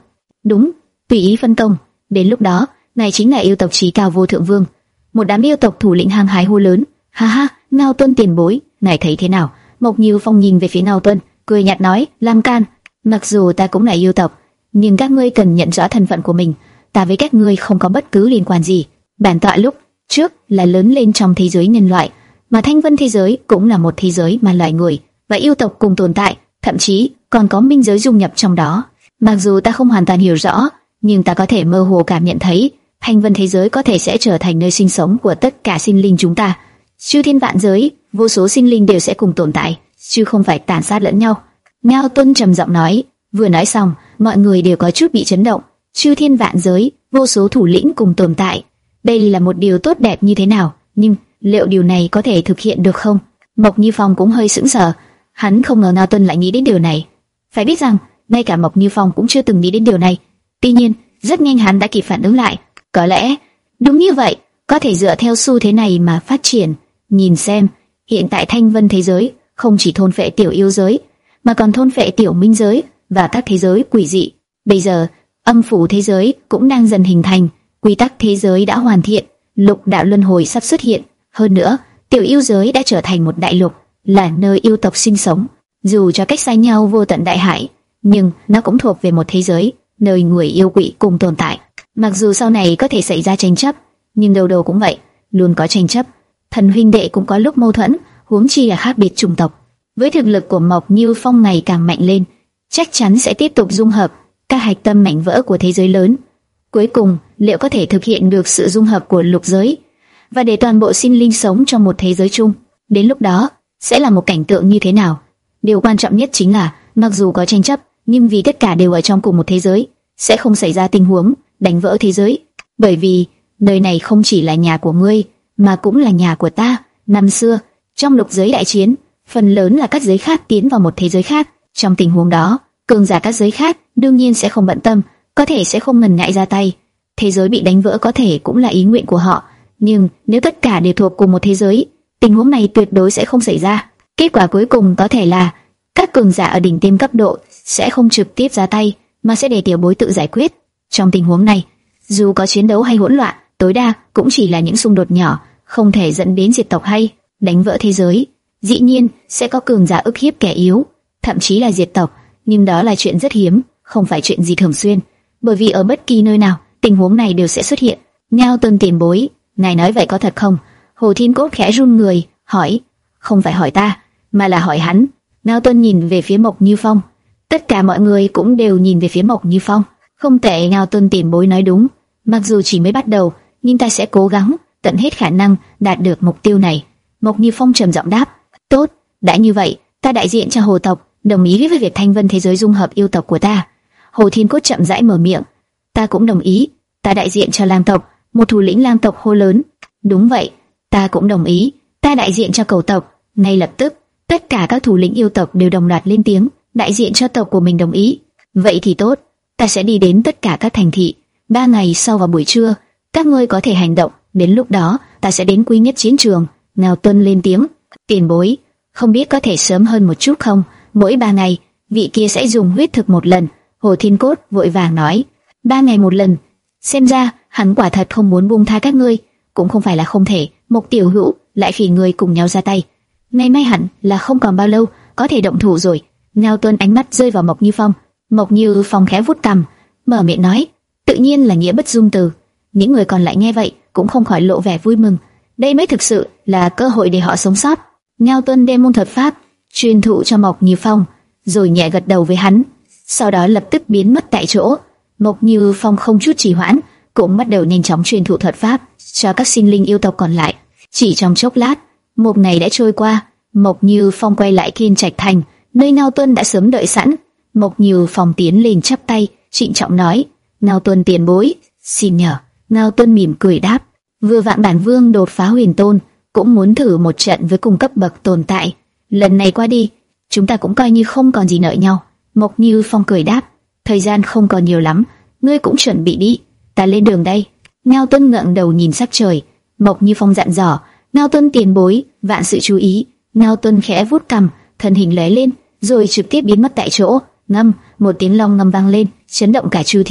Đúng, tùy ý phân công. Đến lúc đó, này chính là yêu tộc chí cao vô thượng vương. Một đám yêu tộc thủ lĩnh hăng hái hô lớn. Ha ha, Ngao Tuân tiền bối, ngài thấy thế nào? Mộc Như Phong nhìn về phía Ngao Tuân, cười nhạt nói, làm can. Mặc dù ta cũng là yêu tộc, nhưng các ngươi cần nhận rõ thân phận của mình. Ta với các ngươi không có bất cứ liên quan gì. Bản tọa lúc trước là lớn lên trong thế giới nhân loại, mà Thanh Vân thế giới cũng là một thế giới mà loài người và yêu tộc cùng tồn tại, thậm chí còn có minh giới dung nhập trong đó. Mặc dù ta không hoàn toàn hiểu rõ, nhưng ta có thể mơ hồ cảm nhận thấy Thanh Vân thế giới có thể sẽ trở thành nơi sinh sống của tất cả sinh linh chúng ta. Chư thiên vạn giới, vô số sinh linh đều sẽ cùng tồn tại, chứ không phải tàn sát lẫn nhau. Ngao Tuân trầm giọng nói. Vừa nói xong, mọi người đều có chút bị chấn động. Chư thiên vạn giới, vô số thủ lĩnh cùng tồn tại, đây là một điều tốt đẹp như thế nào? Nhưng liệu điều này có thể thực hiện được không? Mộc Như Phong cũng hơi sững sờ. Hắn không ngờ Ngao Tuân lại nghĩ đến điều này. Phải biết rằng ngay cả Mộc Như Phong cũng chưa từng nghĩ đến điều này. Tuy nhiên, rất nhanh hắn đã kịp phản ứng lại. Có lẽ đúng như vậy, có thể dựa theo xu thế này mà phát triển. Nhìn xem, hiện tại Thanh Vân thế giới không chỉ thôn phệ tiểu yêu giới, mà còn thôn phệ tiểu minh giới và các thế giới quỷ dị. Bây giờ, âm phủ thế giới cũng đang dần hình thành, quy tắc thế giới đã hoàn thiện, lục đạo luân hồi sắp xuất hiện. Hơn nữa, tiểu yêu giới đã trở thành một đại lục, là nơi yêu tộc sinh sống. Dù cho cách xa nhau vô tận đại hải, nhưng nó cũng thuộc về một thế giới, nơi người yêu quỷ cùng tồn tại. Mặc dù sau này có thể xảy ra tranh chấp, nhưng đâu đâu cũng vậy, luôn có tranh chấp. Thần huynh đệ cũng có lúc mâu thuẫn, huống chi là khác biệt chủng tộc. Với thực lực của Mộc Như Phong ngày càng mạnh lên, chắc chắn sẽ tiếp tục dung hợp các hạch tâm mảnh vỡ của thế giới lớn. Cuối cùng, liệu có thể thực hiện được sự dung hợp của lục giới và để toàn bộ sinh linh sống trong một thế giới chung? Đến lúc đó, sẽ là một cảnh tượng như thế nào? Điều quan trọng nhất chính là, mặc dù có tranh chấp, nhưng vì tất cả đều ở trong cùng một thế giới, sẽ không xảy ra tình huống đánh vỡ thế giới. Bởi vì nơi này không chỉ là nhà của ngươi, mà cũng là nhà của ta. Năm xưa, trong lục giới đại chiến, phần lớn là các giới khác tiến vào một thế giới khác. Trong tình huống đó, cường giả các giới khác đương nhiên sẽ không bận tâm, có thể sẽ không ngần ngại ra tay. Thế giới bị đánh vỡ có thể cũng là ý nguyện của họ, nhưng nếu tất cả đều thuộc cùng một thế giới, tình huống này tuyệt đối sẽ không xảy ra. Kết quả cuối cùng có thể là các cường giả ở đỉnh tiêm cấp độ sẽ không trực tiếp ra tay, mà sẽ để tiểu bối tự giải quyết. Trong tình huống này, dù có chiến đấu hay hỗn loạn, tối đa cũng chỉ là những xung đột nhỏ, không thể dẫn đến diệt tộc hay đánh vỡ thế giới. Dĩ nhiên sẽ có cường giả ức hiếp kẻ yếu, thậm chí là diệt tộc, nhưng đó là chuyện rất hiếm, không phải chuyện gì thường xuyên, bởi vì ở bất kỳ nơi nào tình huống này đều sẽ xuất hiện. Ngao Tuân tiền bối, ngài nói vậy có thật không? Hồ Thiên Cốt khẽ run người, hỏi. Không phải hỏi ta, mà là hỏi hắn. Ngao Tuân nhìn về phía Mộc Như Phong. Tất cả mọi người cũng đều nhìn về phía Mộc Như Phong. Không tệ, Ngao Tuân tiền bối nói đúng. Mặc dù chỉ mới bắt đầu, nhưng ta sẽ cố gắng tận hết khả năng đạt được mục tiêu này. Mộc Như Phong trầm giọng đáp. Tốt, đã như vậy, ta đại diện cho Hồ tộc, đồng ý với việc Thanh Vân thế giới dung hợp yêu tộc của ta. Hồ Thiên Cốt chậm rãi mở miệng. Ta cũng đồng ý. Ta đại diện cho Lang tộc. Một thủ lĩnh Lang tộc hô lớn. Đúng vậy, ta cũng đồng ý. Ta đại diện cho Cẩu tộc. Ngay lập tức, tất cả các thủ lĩnh yêu tộc đều đồng loạt lên tiếng, đại diện cho tộc của mình đồng ý. Vậy thì tốt, ta sẽ đi đến tất cả các thành thị. Ba ngày sau vào buổi trưa, các ngươi có thể hành động. Đến lúc đó, ta sẽ đến Quý Nhất chiến trường. Ngao Tuân lên tiếng. Tiền bối, không biết có thể sớm hơn một chút không? Mỗi ba ngày, vị kia sẽ dùng huyết thực một lần. Hồ Thiên Cốt vội vàng nói. Ba ngày một lần. Xem ra, hắn quả thật không muốn buông tha các ngươi. Cũng không phải là không thể. Mộc tiểu hữu lại phỉ người cùng nhau ra tay. Ngày mai hẳn là không còn bao lâu có thể động thủ rồi. Ngao Tuân ánh mắt rơi vào Mộc Như Phong. Mộc Như Phong khẽ vuốt cằm, mở miệng nói. Tự nhiên là nghĩa bất dung từ. Những người còn lại nghe vậy cũng không khỏi lộ vẻ vui mừng. Đây mới thực sự là cơ hội để họ sống sót. Ngao Tuân đem môn thuật pháp truyền thụ cho Mộc Như Phong, rồi nhẹ gật đầu với hắn, sau đó lập tức biến mất tại chỗ. Mộc Như Phong không chút trì hoãn, cũng bắt đầu nhanh chóng truyền thụ thuật pháp cho các sinh linh yêu tộc còn lại. Chỉ trong chốc lát, một ngày đã trôi qua. Mộc Như Phong quay lại Kiên Trạch Thành, nơi Ngao Tuân đã sớm đợi sẵn. Mộc Như Phong tiến lên chắp tay, trịnh trọng nói: Ngao Tuân tiền bối, xin nhờ. Ngao Tuân mỉm cười đáp: Vừa vạn bản vương đột phá huyền tôn, cũng muốn thử một trận với cùng cấp bậc tồn tại. Lần này qua đi, chúng ta cũng coi như không còn gì nợ nhau. Mộc Như Phong cười đáp: Thời gian không còn nhiều lắm, ngươi cũng chuẩn bị đi, ta lên đường đây. Ngao Tuân ngẩng đầu nhìn sắc trời. Mộc Như Phong dặn dò: Ngao Tuân tiền bối, vạn sự chú ý. Ngao Tuân khẽ vuốt cằm, thân hình lóe lên, rồi trực tiếp biến mất tại chỗ. Ngâm, một tiếng long ngâm vang lên, chấn động cả chư thiên.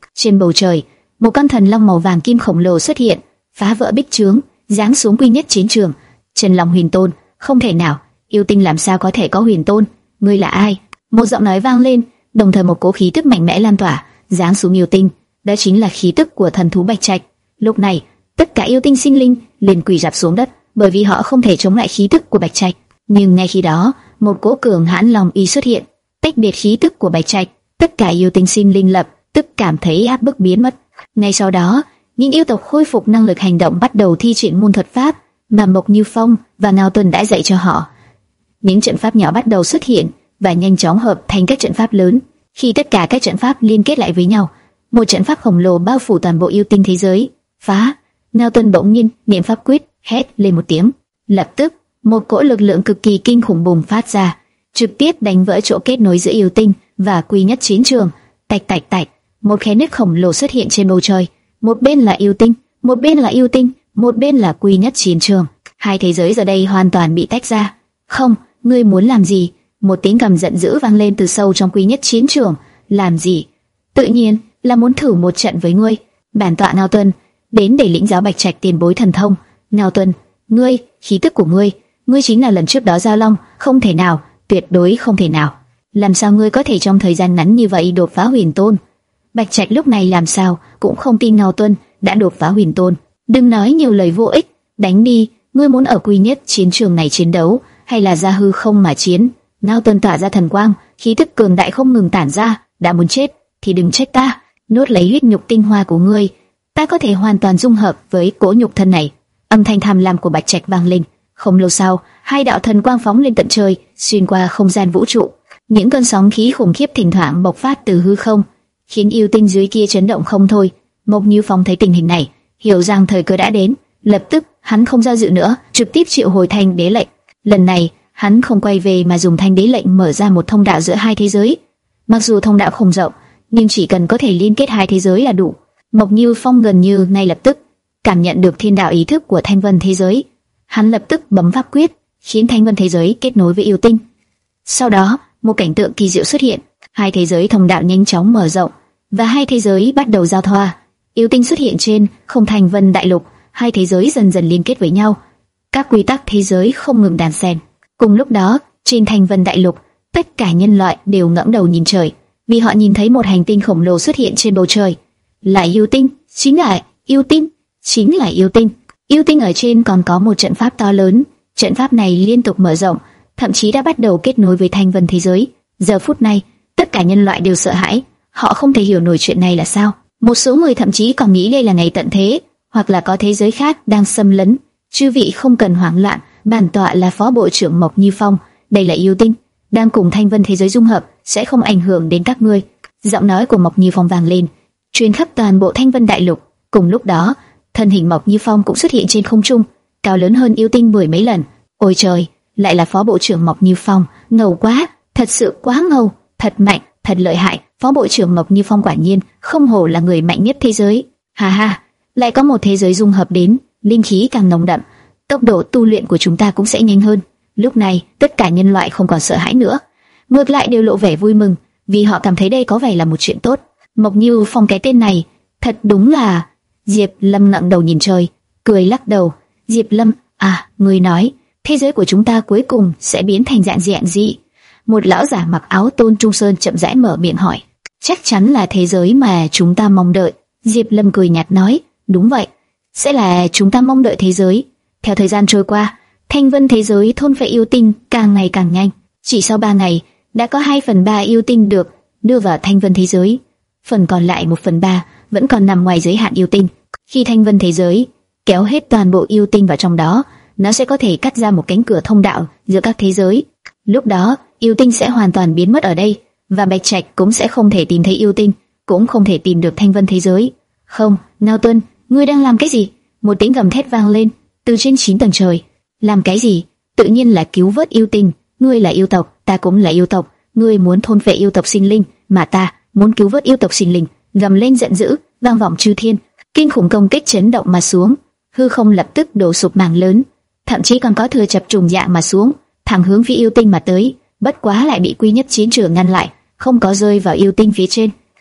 Trên bầu trời, một con thần long màu vàng kim khổng lồ xuất hiện, phá vỡ bích trướng, giáng xuống quy nhất chiến trường. Chân long huyền tôn, không thể nào, yêu tinh làm sao có thể có huyền tôn? Ngươi là ai? Một giọng nói vang lên, đồng thời một cỗ khí tức mạnh mẽ lan tỏa, giáng xuống yêu tinh. Đó chính là khí tức của thần thú Bạch Trạch. Lúc này, tất cả yêu tinh sinh linh liền quỳ rạp xuống đất, bởi vì họ không thể chống lại khí tức của Bạch Trạch. Nhưng ngay khi đó, một cỗ cường hãn long uy xuất hiện, tách biệt khí tức của Bạch Trạch. Tất cả yêu tinh sinh linh lập tức cảm thấy áp bức biến mất. Ngay sau đó, những yêu tộc khôi phục năng lực hành động, bắt đầu thi triển môn thuật pháp mà Mộc Như Phong và Ngao Tuần đã dạy cho họ. Những trận pháp nhỏ bắt đầu xuất hiện và nhanh chóng hợp thành các trận pháp lớn. Khi tất cả các trận pháp liên kết lại với nhau, một trận pháp khổng lồ bao phủ toàn bộ yêu tinh thế giới. Phá! Ngao Tuần bỗng nhiên niệm pháp quyết, hét lên một tiếng. Lập tức, một cỗ lực lượng cực kỳ kinh khủng bùng phát ra, trực tiếp đánh vỡ chỗ kết nối giữa yêu tinh và quy nhất chiến trường. Tạch tạch tạch, một khe nứt khổng lồ xuất hiện trên bầu trời. Một bên là yêu tinh, một bên là yêu tinh, một bên là quy nhất chiến trường. Hai thế giới giờ đây hoàn toàn bị tách ra. Không, ngươi muốn làm gì? Một tiếng gầm giận dữ vang lên từ sâu trong quy nhất chiến trường. Làm gì? Tự nhiên là muốn thử một trận với ngươi. Bản tọa Ngao Tuần đến để lĩnh giáo Bạch Trạch tiền bối thần thông. Ngao Tuần, ngươi, khí tức của ngươi, ngươi chính là lần trước đó giao long, không thể nào, tuyệt đối không thể nào. Làm sao ngươi có thể trong thời gian ngắn như vậy đột phá huyền tôn? Bạch Trạch lúc này làm sao cũng không tin Ngao Tuần đã đột phá huyền tôn. Đừng nói nhiều lời vô ích, đánh đi. Ngươi muốn ở quy nhất chiến trường này chiến đấu, hay là ra hư không mà chiến? Ngao Tuần tỏa ra thần quang, khí tức cường đại không ngừng tản ra. Đã muốn chết thì đừng trách ta, nuốt lấy huyết nhục tinh hoa của ngươi, ta có thể hoàn toàn dung hợp với cỗ nhục thân này. Âm thanh tham lam của Bạch Trạch vang lên. Không lâu sau, hai đạo thần quang phóng lên tận trời, xuyên qua không gian vũ trụ. Những cơn sóng khí khủng khiếp thỉnh thoảng bộc phát từ hư không, khiến yêu tinh dưới kia chấn động không thôi. Mộc Như Phong thấy tình hình này, hiểu rằng thời cơ đã đến, lập tức hắn không do dự nữa, trực tiếp triệu hồi thanh đế lệnh. Lần này, hắn không quay về mà dùng thanh đế lệnh mở ra một thông đạo giữa hai thế giới. Mặc dù thông đạo không rộng, nhưng chỉ cần có thể liên kết hai thế giới là đủ. Mộc Như Phong gần như ngay lập tức cảm nhận được thiên đạo ý thức của thanh vân thế giới. Hắn lập tức bấm pháp quyết, khiến thanh vân thế giới kết nối với yêu tinh. Sau đó, một cảnh tượng kỳ diệu xuất hiện, hai thế giới thông đạo nhanh chóng mở rộng và hai thế giới bắt đầu giao thoa. Yêu tinh xuất hiện trên không thanh vân đại lục, hai thế giới dần dần liên kết với nhau. Các quy tắc thế giới không ngừng đan xen. Cùng lúc đó, trên thanh vân đại lục, tất cả nhân loại đều ngẩng đầu nhìn trời, vì họ nhìn thấy một hành tinh khổng lồ xuất hiện trên bầu trời. Là yêu tinh, chính là yêu tinh, chính là yêu tinh. Yêu tinh ở trên còn có một trận pháp to lớn, trận pháp này liên tục mở rộng, thậm chí đã bắt đầu kết nối với thanh vân thế giới. Giờ phút này, tất cả nhân loại đều sợ hãi, họ không thể hiểu nổi chuyện này là sao. Một số người thậm chí còn nghĩ đây là ngày tận thế, hoặc là có thế giới khác đang xâm lấn. Chư vị không cần hoảng loạn, bản tọa là phó bộ trưởng Mộc Như Phong, đây là yêu tinh, đang cùng thanh vân thế giới dung hợp, sẽ không ảnh hưởng đến các ngươi. Giọng nói của Mộc Như Phong vang lên, truyền khắp toàn bộ thanh vân đại lục. Cùng lúc đó, thân hình Mộc Như Phong cũng xuất hiện trên không trung, cao lớn hơn yêu tinh mười mấy lần. Ôi trời, lại là phó bộ trưởng Mộc Như Phong, ngầu quá, thật sự quá ngầu, thật mạnh, thật lợi hại. Phó bộ trưởng Mộc Như Phong quả nhiên không hổ là người mạnh nhất thế giới. Ha ha, lại có một thế giới dung hợp đến, linh khí càng nồng đậm, tốc độ tu luyện của chúng ta cũng sẽ nhanh hơn. Lúc này, tất cả nhân loại không còn sợ hãi nữa, ngược lại đều lộ vẻ vui mừng, vì họ cảm thấy đây có vẻ là một chuyện tốt. Mộc Như Phong cái tên này, thật đúng là... Diệp Lâm ngẩng đầu nhìn trời, cười lắc đầu. Diệp Lâm, à, ngươi nói, thế giới của chúng ta cuối cùng sẽ biến thành dạng dạng gì? Một lão giả mặc áo tôn trung sơn chậm rãi mở miệng hỏi. Chắc chắn là thế giới mà chúng ta mong đợi. Diệp Lâm cười nhạt nói, đúng vậy, sẽ là chúng ta mong đợi thế giới. Theo thời gian trôi qua, thanh vân thế giới thôn phệ yêu tinh càng ngày càng nhanh. Chỉ sau ba ngày, đã có hai phần ba yêu tinh được đưa vào thanh vân thế giới, phần còn lại một phần ba vẫn còn nằm ngoài giới hạn yêu tinh. Khi thanh vân thế giới kéo hết toàn bộ yêu tinh vào trong đó, nó sẽ có thể cắt ra một cánh cửa thông đạo giữa các thế giới. Lúc đó, yêu tinh sẽ hoàn toàn biến mất ở đây, và Bạch Trạch cũng sẽ không thể tìm thấy yêu tinh, cũng không thể tìm được thanh vân thế giới. Không, Ngao Tuân, ngươi đang làm cái gì? Một tiếng gầm thét vang lên từ trên chín tầng trời. Làm cái gì? Tự nhiên là cứu vớt yêu tinh. Ngươi là yêu tộc, ta cũng là yêu tộc. Ngươi muốn thôn phệ yêu tộc sinh linh, mà ta muốn cứu vớt yêu tộc sinh linh. Gầm lên giận dữ, vang vọng chư thiên, kinh khủng công kích chấn động mà xuống, hư không lập tức đổ sụp mảng lớn, thậm chí còn có thừa chập trùng dạng mà xuống, thẳng hướng phía yêu tinh mà tới. Bất quá lại bị quy nhất chiến trường ngăn lại, không có rơi vào yêu tinh phía trên.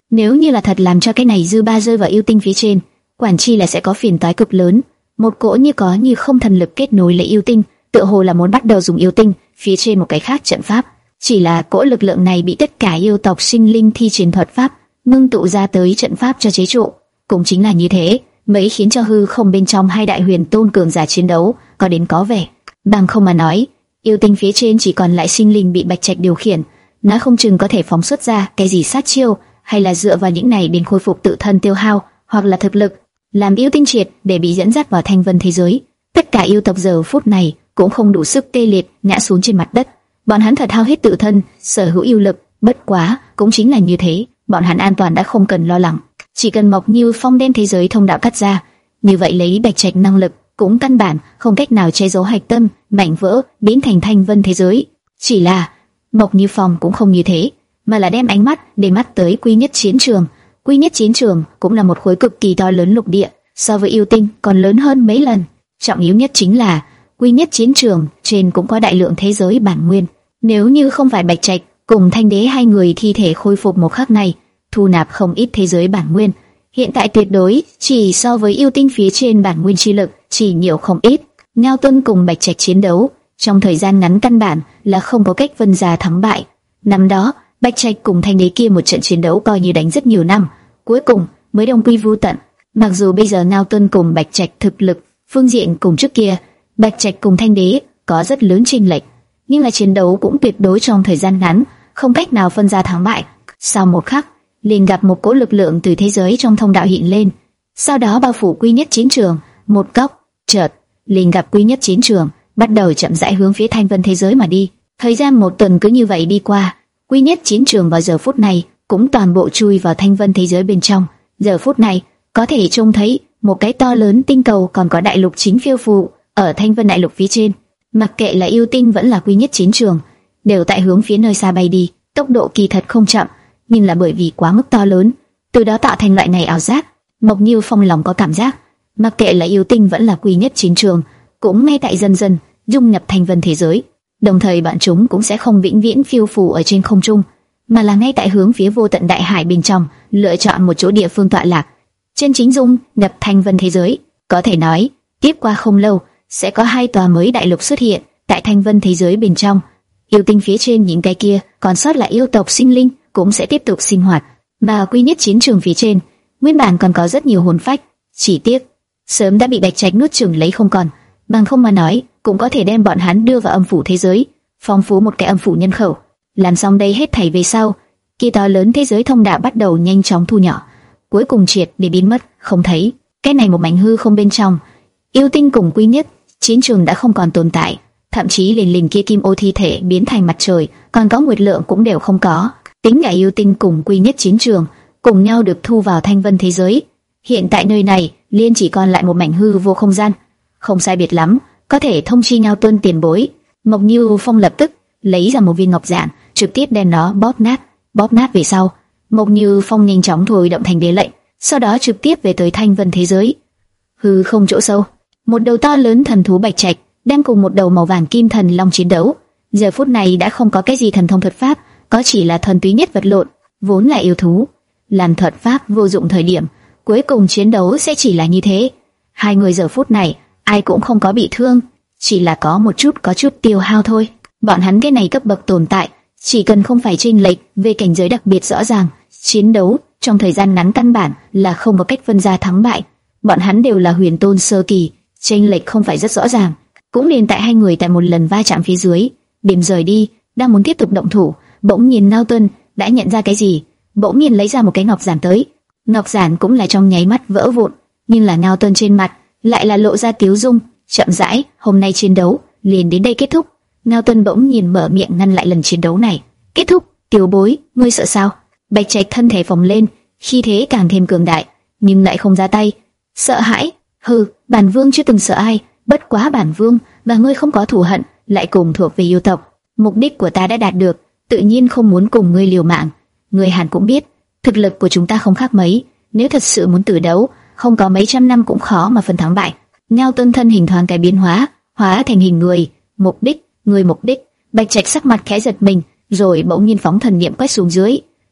Nếu như là thật làm cho cái này dư ba rơi vào yêu tinh phía trên, quản chi là sẽ có phiền toái cực lớn. Một cỗ như có như không thần lực kết nối lấy yêu tinh, tựa hồ là muốn bắt đầu dùng yêu tinh phía trên một cái khác trận pháp. Chỉ là cỗ lực lượng này bị tất cả yêu tộc sinh linh thi triển thuật pháp ngưng tụ ra tới trận pháp cho chế trụ. Cũng chính là như thế, mới khiến cho hư không bên trong hai đại huyền tôn cường giả chiến đấu có đến có vẻ. Bằng không mà nói, yêu tinh phía trên chỉ còn lại sinh linh bị Bạch Trạch điều khiển, nó không chừng có thể phóng xuất ra cái gì sát chiêu, hay là dựa vào những này đến khôi phục tự thân tiêu hao, hoặc là thực lực làm yêu tinh triệt để bị dẫn dắt vào thanh vân thế giới. Tất cả yêu tộc giờ phút này cũng không đủ sức tê liệt ngã xuống trên mặt đất. Bọn hắn thật hao hết tự thân sở hữu yêu lực, bất quá cũng chính là như thế, bọn hắn an toàn đã không cần lo lắng. Chỉ cần Mộc Như Phong đem thế giới thông đạo cắt ra, như vậy lấy Bạch Trạch năng lực cũng căn bản không cách nào che giấu hạch tâm mảnh vỡ biến thành thanh vân thế giới. Chỉ là Mộc Như Phong cũng không như thế, mà là đem ánh mắt để mắt tới Quy Nhất Chiến Trường. Quy Nhất Chiến Trường cũng là một khối cực kỳ to lớn lục địa, so với yêu tinh còn lớn hơn mấy lần. Trọng yếu nhất chính là Quy Nhất Chiến Trường trên cũng có đại lượng thế giới bản nguyên. Nếu như không phải Bạch Trạch cùng Thanh Đế hai người thi thể khôi phục một khắc này, thu nạp không ít thế giới bản nguyên, hiện tại tuyệt đối chỉ so với yêu tinh phía trên bản nguyên chi lực chỉ nhiều không ít. Ngao Tuân cùng Bạch Trạch chiến đấu trong thời gian ngắn căn bản là không có cách phân ra thắng bại. Năm đó Bạch Trạch cùng Thanh Đế kia một trận chiến đấu coi như đánh rất nhiều năm, cuối cùng mới đồng quy vu tận. Mặc dù bây giờ Ngao Tuân cùng Bạch Trạch thực lực phương diện cùng trước kia Bạch Trạch cùng Thanh Đế có rất lớn chênh lệch, nhưng là chiến đấu cũng tuyệt đối trong thời gian ngắn không cách nào phân ra thắng bại. Sau một khắc, liền gặp một cỗ lực lượng từ thế giới trong thông đạo hiện lên, sau đó bao phủ Quy Nhất Chiến Trường. Một góc chợt liền gặp Quy Nhất Chiến Trường bắt đầu chậm rãi hướng phía thanh vân thế giới mà đi. Thời gian một tuần cứ như vậy đi qua, Quy Nhất Chiến Trường vào giờ phút này cũng toàn bộ chui vào thanh vân thế giới bên trong. Giờ phút này có thể trông thấy một cái to lớn tinh cầu, còn có đại lục chính phiêu phù ở thanh vân đại lục phía trên. Mặc kệ là yêu tinh vẫn là Quy Nhất Chiến Trường, đều tại hướng phía nơi xa bay đi. Tốc độ kỳ thật không chậm, nhưng là bởi vì quá mức to lớn, từ đó tạo thành loại này ảo giác. Mộc Như Phong lòng có cảm giác, mặc kệ là yêu tinh vẫn là Quy Nhất Chiến Trường, cũng ngay tại dần dần dung nhập thanh vân thế giới. Đồng thời bọn chúng cũng sẽ không vĩnh viễn phiêu phù ở trên không trung, mà là ngay tại hướng phía vô tận đại hải bên trong lựa chọn một chỗ địa phương tọa lạc, chân chính dung nhập thanh vân thế giới. Có thể nói, tiếp qua không lâu sẽ có hai tòa mới đại lục xuất hiện tại thanh vân thế giới bên trong. Yêu tinh phía trên những cái kia còn sót lại yêu tộc sinh linh cũng sẽ tiếp tục sinh hoạt, mà Quy Nhất Chiến Trường phía trên nguyên bản còn có rất nhiều hồn phách, chỉ tiếc sớm đã bị Bạch Trạch nuốt chửng lấy không còn. Bằng không mà nói, cũng có thể đem bọn hắn đưa vào âm phủ thế giới, phong phú một cái âm phủ nhân khẩu. Làm xong đây hết thảy về sau, kia to lớn thế giới thông đạo bắt đầu nhanh chóng thu nhỏ, cuối cùng triệt để biến mất không thấy. Cái này một mảnh hư không bên trong, yêu tinh cùng Quy Nhất Chiến Trường đã không còn tồn tại, thậm chí liền liền kia kim ô thi thể biến thành mặt trời, còn có nguyệt lượng cũng đều không có. Tính cả yêu tinh cùng Quy Nhất Chiến Trường cùng nhau được thu vào thanh vân thế giới. Hiện tại nơi này liên chỉ còn lại một mảnh hư vô không gian, không sai biệt lắm có thể thông chi Ngao Tuân tiền bối. Mộc Như Phong lập tức lấy ra một viên ngọc giản, trực tiếp đem nó bóp nát. Bóp nát về sau, Mộc Như Phong nhanh chóng thôi động thành đế lệnh, sau đó trực tiếp về tới thanh vân thế giới. Hư không chỗ sâu, một đầu to lớn thần thú Bạch Trạch đang cùng một đầu màu vàng kim thần long chiến đấu. Giờ phút này đã không có cái gì thần thông thuật pháp, có chỉ là thuần túy nhất vật lộn. Vốn là yêu thú, làm thuật pháp vô dụng thời điểm, cuối cùng chiến đấu sẽ chỉ là như thế. Hai người giờ phút này ai cũng không có bị thương, chỉ là có một chút có chút tiêu hao thôi. Bọn hắn cái này cấp bậc tồn tại, chỉ cần không phải chênh lệch về cảnh giới đặc biệt rõ ràng, chiến đấu trong thời gian ngắn căn bản là không có cách phân ra thắng bại. Bọn hắn đều là huyền tôn sơ kỳ, chênh lệch không phải rất rõ ràng. Cũng liền tại hai người tại một lần va chạm phía dưới, điểm rời đi, đang muốn tiếp tục động thủ, bỗng nhiên Ngao Tuân đã nhận ra cái gì, bỗng nhiên lấy ra một cái ngọc giản tới. Ngọc giản cũng là trong nháy mắt vỡ vụn, nhưng là Ngao Tuân trên mặt lại là lộ ra tiếu dung, chậm rãi, hôm nay chiến đấu liền đến đây kết thúc. Ngao Tuân bỗng nhiên mở miệng ngăn lại lần chiến đấu này. Kết thúc? Tiểu bối, ngươi sợ sao? Bạch Trạch thân thể phồng lên, khí thế càng thêm cường đại, nhưng lại không ra tay. Sợ hãi? Hừ, bản vương chưa từng sợ ai, bất quá bản vương và ngươi không có thù hận, lại cùng thuộc về yêu tộc. Mục đích của ta đã đạt được, tự nhiên không muốn cùng ngươi liều mạng. Ngươi hẳn cũng biết, thực lực của chúng ta không khác mấy, nếu thật sự muốn tử đấu, không có mấy trăm năm cũng khó mà phân thắng bại. Ngao Tuân thân hình thoáng cái biến hóa, hóa thành hình người. Mục đích, người mục đích. Bạch Trạch sắc mặt khẽ giật mình, rồi bỗng nhiên phóng thần niệm quét xuống dưới.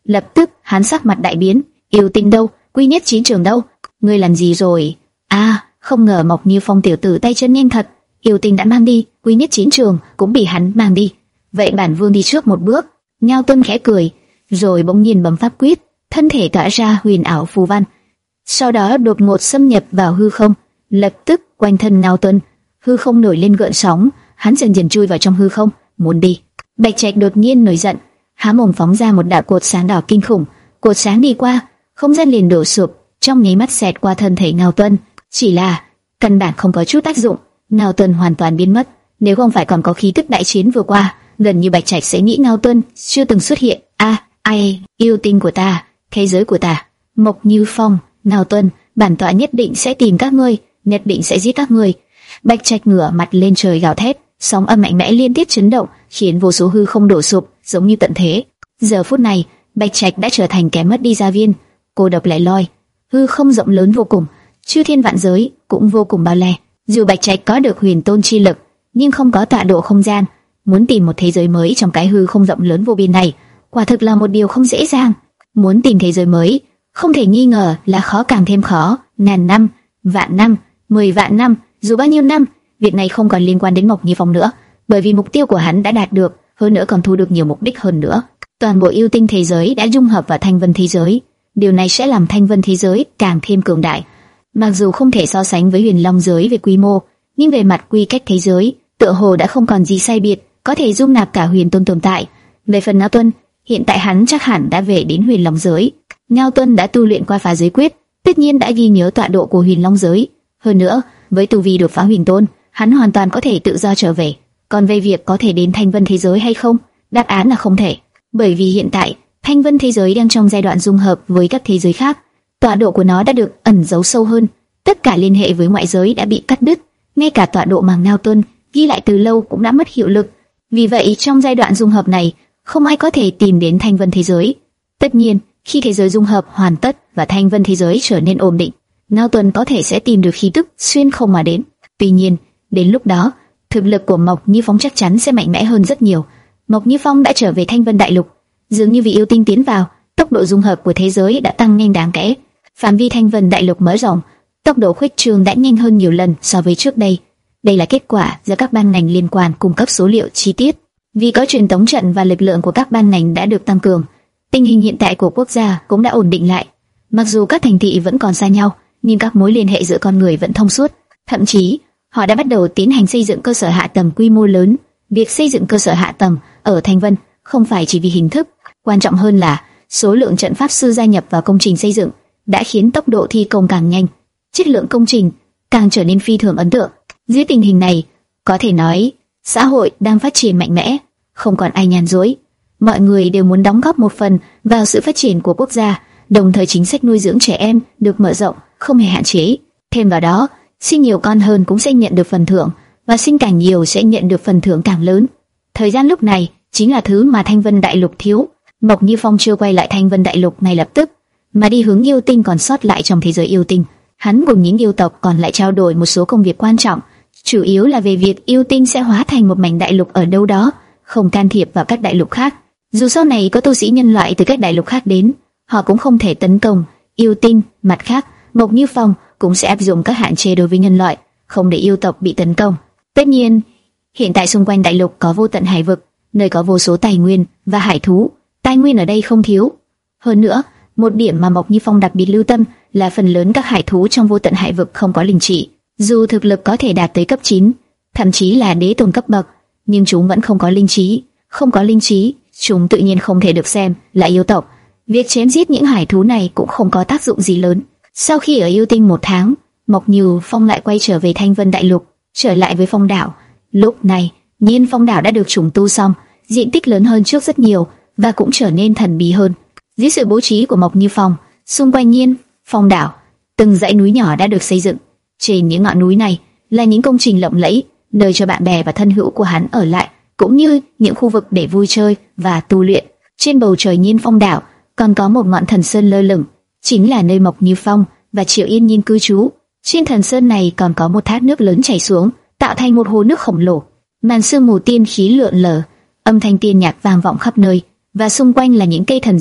Lập tức hắn sắc mặt đại biến. Yêu Tinh đâu? Quy Nhất Chiến Trường đâu? Ngươi làm gì rồi? À, không ngờ Mộc Như Phong tiểu tử tay chân nhanh thật. Yêu Tinh đã mang đi, Quy Nhất Chiến Trường cũng bị hắn mang đi. Vậy bản vương đi trước một bước. Ngao Tuân khẽ cười, rồi bỗng nhiên bấm pháp quyết, thân thể tỏa ra huyền ảo phù văn. Sau đó đột ngột xâm nhập vào hư không. Lập tức quanh thân Ngao Tuân, hư không nổi lên gợn sóng, hắn dần dần chui vào trong hư không, muốn đi. Bạch Trạch đột nhiên nổi giận, há mồm phóng ra một đạo cột sáng đỏ kinh khủng. Cột sáng đi qua, không gian liền đổ sụp, trong nháy mắt xẹt qua thân thể Ngao Tuân. Chỉ là căn bản không có chút tác dụng, Ngao Tuân hoàn toàn biến mất. Nếu không phải còn có khí tức đại chiến vừa qua, gần như Bạch Trạch sẽ nghĩ Ngao Tuân chưa từng xuất hiện. A, à, ai, yêu tinh của ta, thế giới của ta. Mộc Như Phong, Ngao Tuân, bản tọa nhất định sẽ tìm các ngươi, nhất định sẽ giết các ngươi. Bạch Trạch ngửa mặt lên trời gào thét, sóng âm mạnh mẽ liên tiếp chấn động, khiến vô số hư không đổ sụp, giống như tận thế. Giờ phút này, Bạch Trạch đã trở thành kẻ mất đi gia viên, cô độc lẻ loi. Hư không rộng lớn vô cùng, chư thiên vạn giới cũng vô cùng bao la. Dù Bạch Trạch có được huyền tôn chi lực, nhưng không có tọa độ không gian, muốn tìm một thế giới mới trong cái hư không rộng lớn vô biên này, quả thực là một điều không dễ dàng. Muốn tìm thế giới mới, không thể nghi ngờ là khó càng thêm khó. Ngàn năm, vạn năm, mười vạn năm, dù bao nhiêu năm, việc này không còn liên quan đến Mộc Như Phong nữa, bởi vì mục tiêu của hắn đã đạt được, hơn nữa còn thu được nhiều mục đích hơn nữa. Toàn bộ yêu tinh thế giới đã dung hợp vào Thanh Vân thế giới, điều này sẽ làm Thanh Vân thế giới càng thêm cường đại. Mặc dù không thể so sánh với Huyền Long giới về quy mô, nhưng về mặt quy cách thế giới, tựa hồ đã không còn gì sai biệt, có thể dung nạp cả huyền tôn tồn tại. Về phần Ngao Tuân, hiện tại hắn chắc hẳn đã về đến Huyền Long giới. Ngao Tuân đã tu luyện qua phá giới quyết, tất nhiên đã ghi nhớ tọa độ của Huyền Long giới. Hơn nữa, với tu vi đột phá huyền tôn, hắn hoàn toàn có thể tự do trở về. Còn về việc có thể đến Thanh Vân thế giới hay không, đáp án là không thể, bởi vì hiện tại Thanh Vân thế giới đang trong giai đoạn dung hợp với các thế giới khác, tọa độ của nó đã được ẩn giấu sâu hơn, tất cả liên hệ với ngoại giới đã bị cắt đứt, ngay cả tọa độ mà Ngao Tuân ghi lại từ lâu cũng đã mất hiệu lực. Vì vậy trong giai đoạn dung hợp này, không ai có thể tìm đến Thanh Vân thế giới. Tất nhiên, khi thế giới dung hợp hoàn tất và Thanh Vân thế giới trở nên ổn định, Ngao Tuân có thể sẽ tìm được khí tức xuyên không mà đến. Tuy nhiên, đến lúc đó, thực lực của Mộc Như Phong chắc chắn sẽ mạnh mẽ hơn rất nhiều. Mộc Như Phong đã trở về Thanh Vân đại lục, dường như vì yêu tinh tiến vào, tốc độ dung hợp của thế giới đã tăng nhanh đáng kể. Phạm vi Thanh Vân đại lục mở rộng, tốc độ khuếch trương đã nhanh hơn nhiều lần so với trước đây. Đây là kết quả do các ban ngành liên quan cung cấp số liệu chi tiết. Vì có truyền tống trận và lực lượng của các ban ngành đã được tăng cường, tình hình hiện tại của quốc gia cũng đã ổn định lại. Mặc dù các thành thị vẫn còn xa nhau, nhưng các mối liên hệ giữa con người vẫn thông suốt. Thậm chí, họ đã bắt đầu tiến hành xây dựng cơ sở hạ tầng quy mô lớn. Việc xây dựng cơ sở hạ tầng ở Thanh Vân không phải chỉ vì hình thức, quan trọng hơn là số lượng trận pháp sư gia nhập vào công trình xây dựng đã khiến tốc độ thi công càng nhanh, chất lượng công trình càng trở nên phi thường ấn tượng. Dưới tình hình này, có thể nói xã hội đang phát triển mạnh mẽ, không còn ai nhàn rỗi. Mọi người đều muốn đóng góp một phần vào sự phát triển của quốc gia, đồng thời chính sách nuôi dưỡng trẻ em được mở rộng, không hề hạn chế. Thêm vào đó, sinh nhiều con hơn cũng sẽ nhận được phần thưởng, và sinh càng nhiều sẽ nhận được phần thưởng càng lớn. Thời gian lúc này chính là thứ mà Thanh Vân đại lục thiếu. Mộc Như Phong chưa quay lại Thanh Vân đại lục ngay lập tức, mà đi hướng yêu tinh còn sót lại trong thế giới yêu tinh. Hắn cùng những yêu tộc còn lại trao đổi một số công việc quan trọng, chủ yếu là về việc yêu tinh sẽ hóa thành một mảnh đại lục ở đâu đó, không can thiệp vào các đại lục khác. Dù sau này có tu sĩ nhân loại từ các đại lục khác đến, họ cũng không thể tấn công yêu tinh. Mặt khác, Mộc Như Phong cũng sẽ áp dụng các hạn chế đối với nhân loại, không để yêu tộc bị tấn công. Tất nhiên, hiện tại xung quanh đại lục có vô tận hải vực, nơi có vô số tài nguyên và hải thú. Tài nguyên ở đây không thiếu. Hơn nữa, một điểm mà Mộc Như Phong đặc biệt lưu tâm là phần lớn các hải thú trong vô tận hải vực không có linh trí. Dù thực lực có thể đạt tới cấp chín, thậm chí là đế tôn cấp bậc, nhưng chúng vẫn không có linh trí. Không có linh trí, chúng tự nhiên không thể được xem là yêu tộc. Việc chém giết những hải thú này cũng không có tác dụng gì lớn. Sau khi ở yêu tinh một tháng, Mộc Như Phong lại quay trở về Thanh Vân đại lục, trở lại với Phong đảo. Lúc này, Nhiên Phong đảo đã được trùng tu xong, diện tích lớn hơn trước rất nhiều và cũng trở nên thần bí hơn. Dưới sự bố trí của Mộc Như Phong, xung quanh Nhiên Phong đảo, từng dãy núi nhỏ đã được xây dựng. Trên những ngọn núi này là những công trình lộng lẫy, nơi cho bạn bè và thân hữu của hắn ở lại, cũng như những khu vực để vui chơi và tu luyện. Trên bầu trời Nhiên Phong đảo còn có một ngọn thần sơn lơ lửng, chính là nơi Mộc Như Phong và Triệu Yên Nhiên cư trú. Trên thần sơn này còn có một thác nước lớn chảy xuống, tạo thành một hồ nước khổng lồ. Màn sương mù tiên khí lượn lờ, âm thanh tiên nhạc vang vọng khắp nơi, và xung quanh là những cây thần dị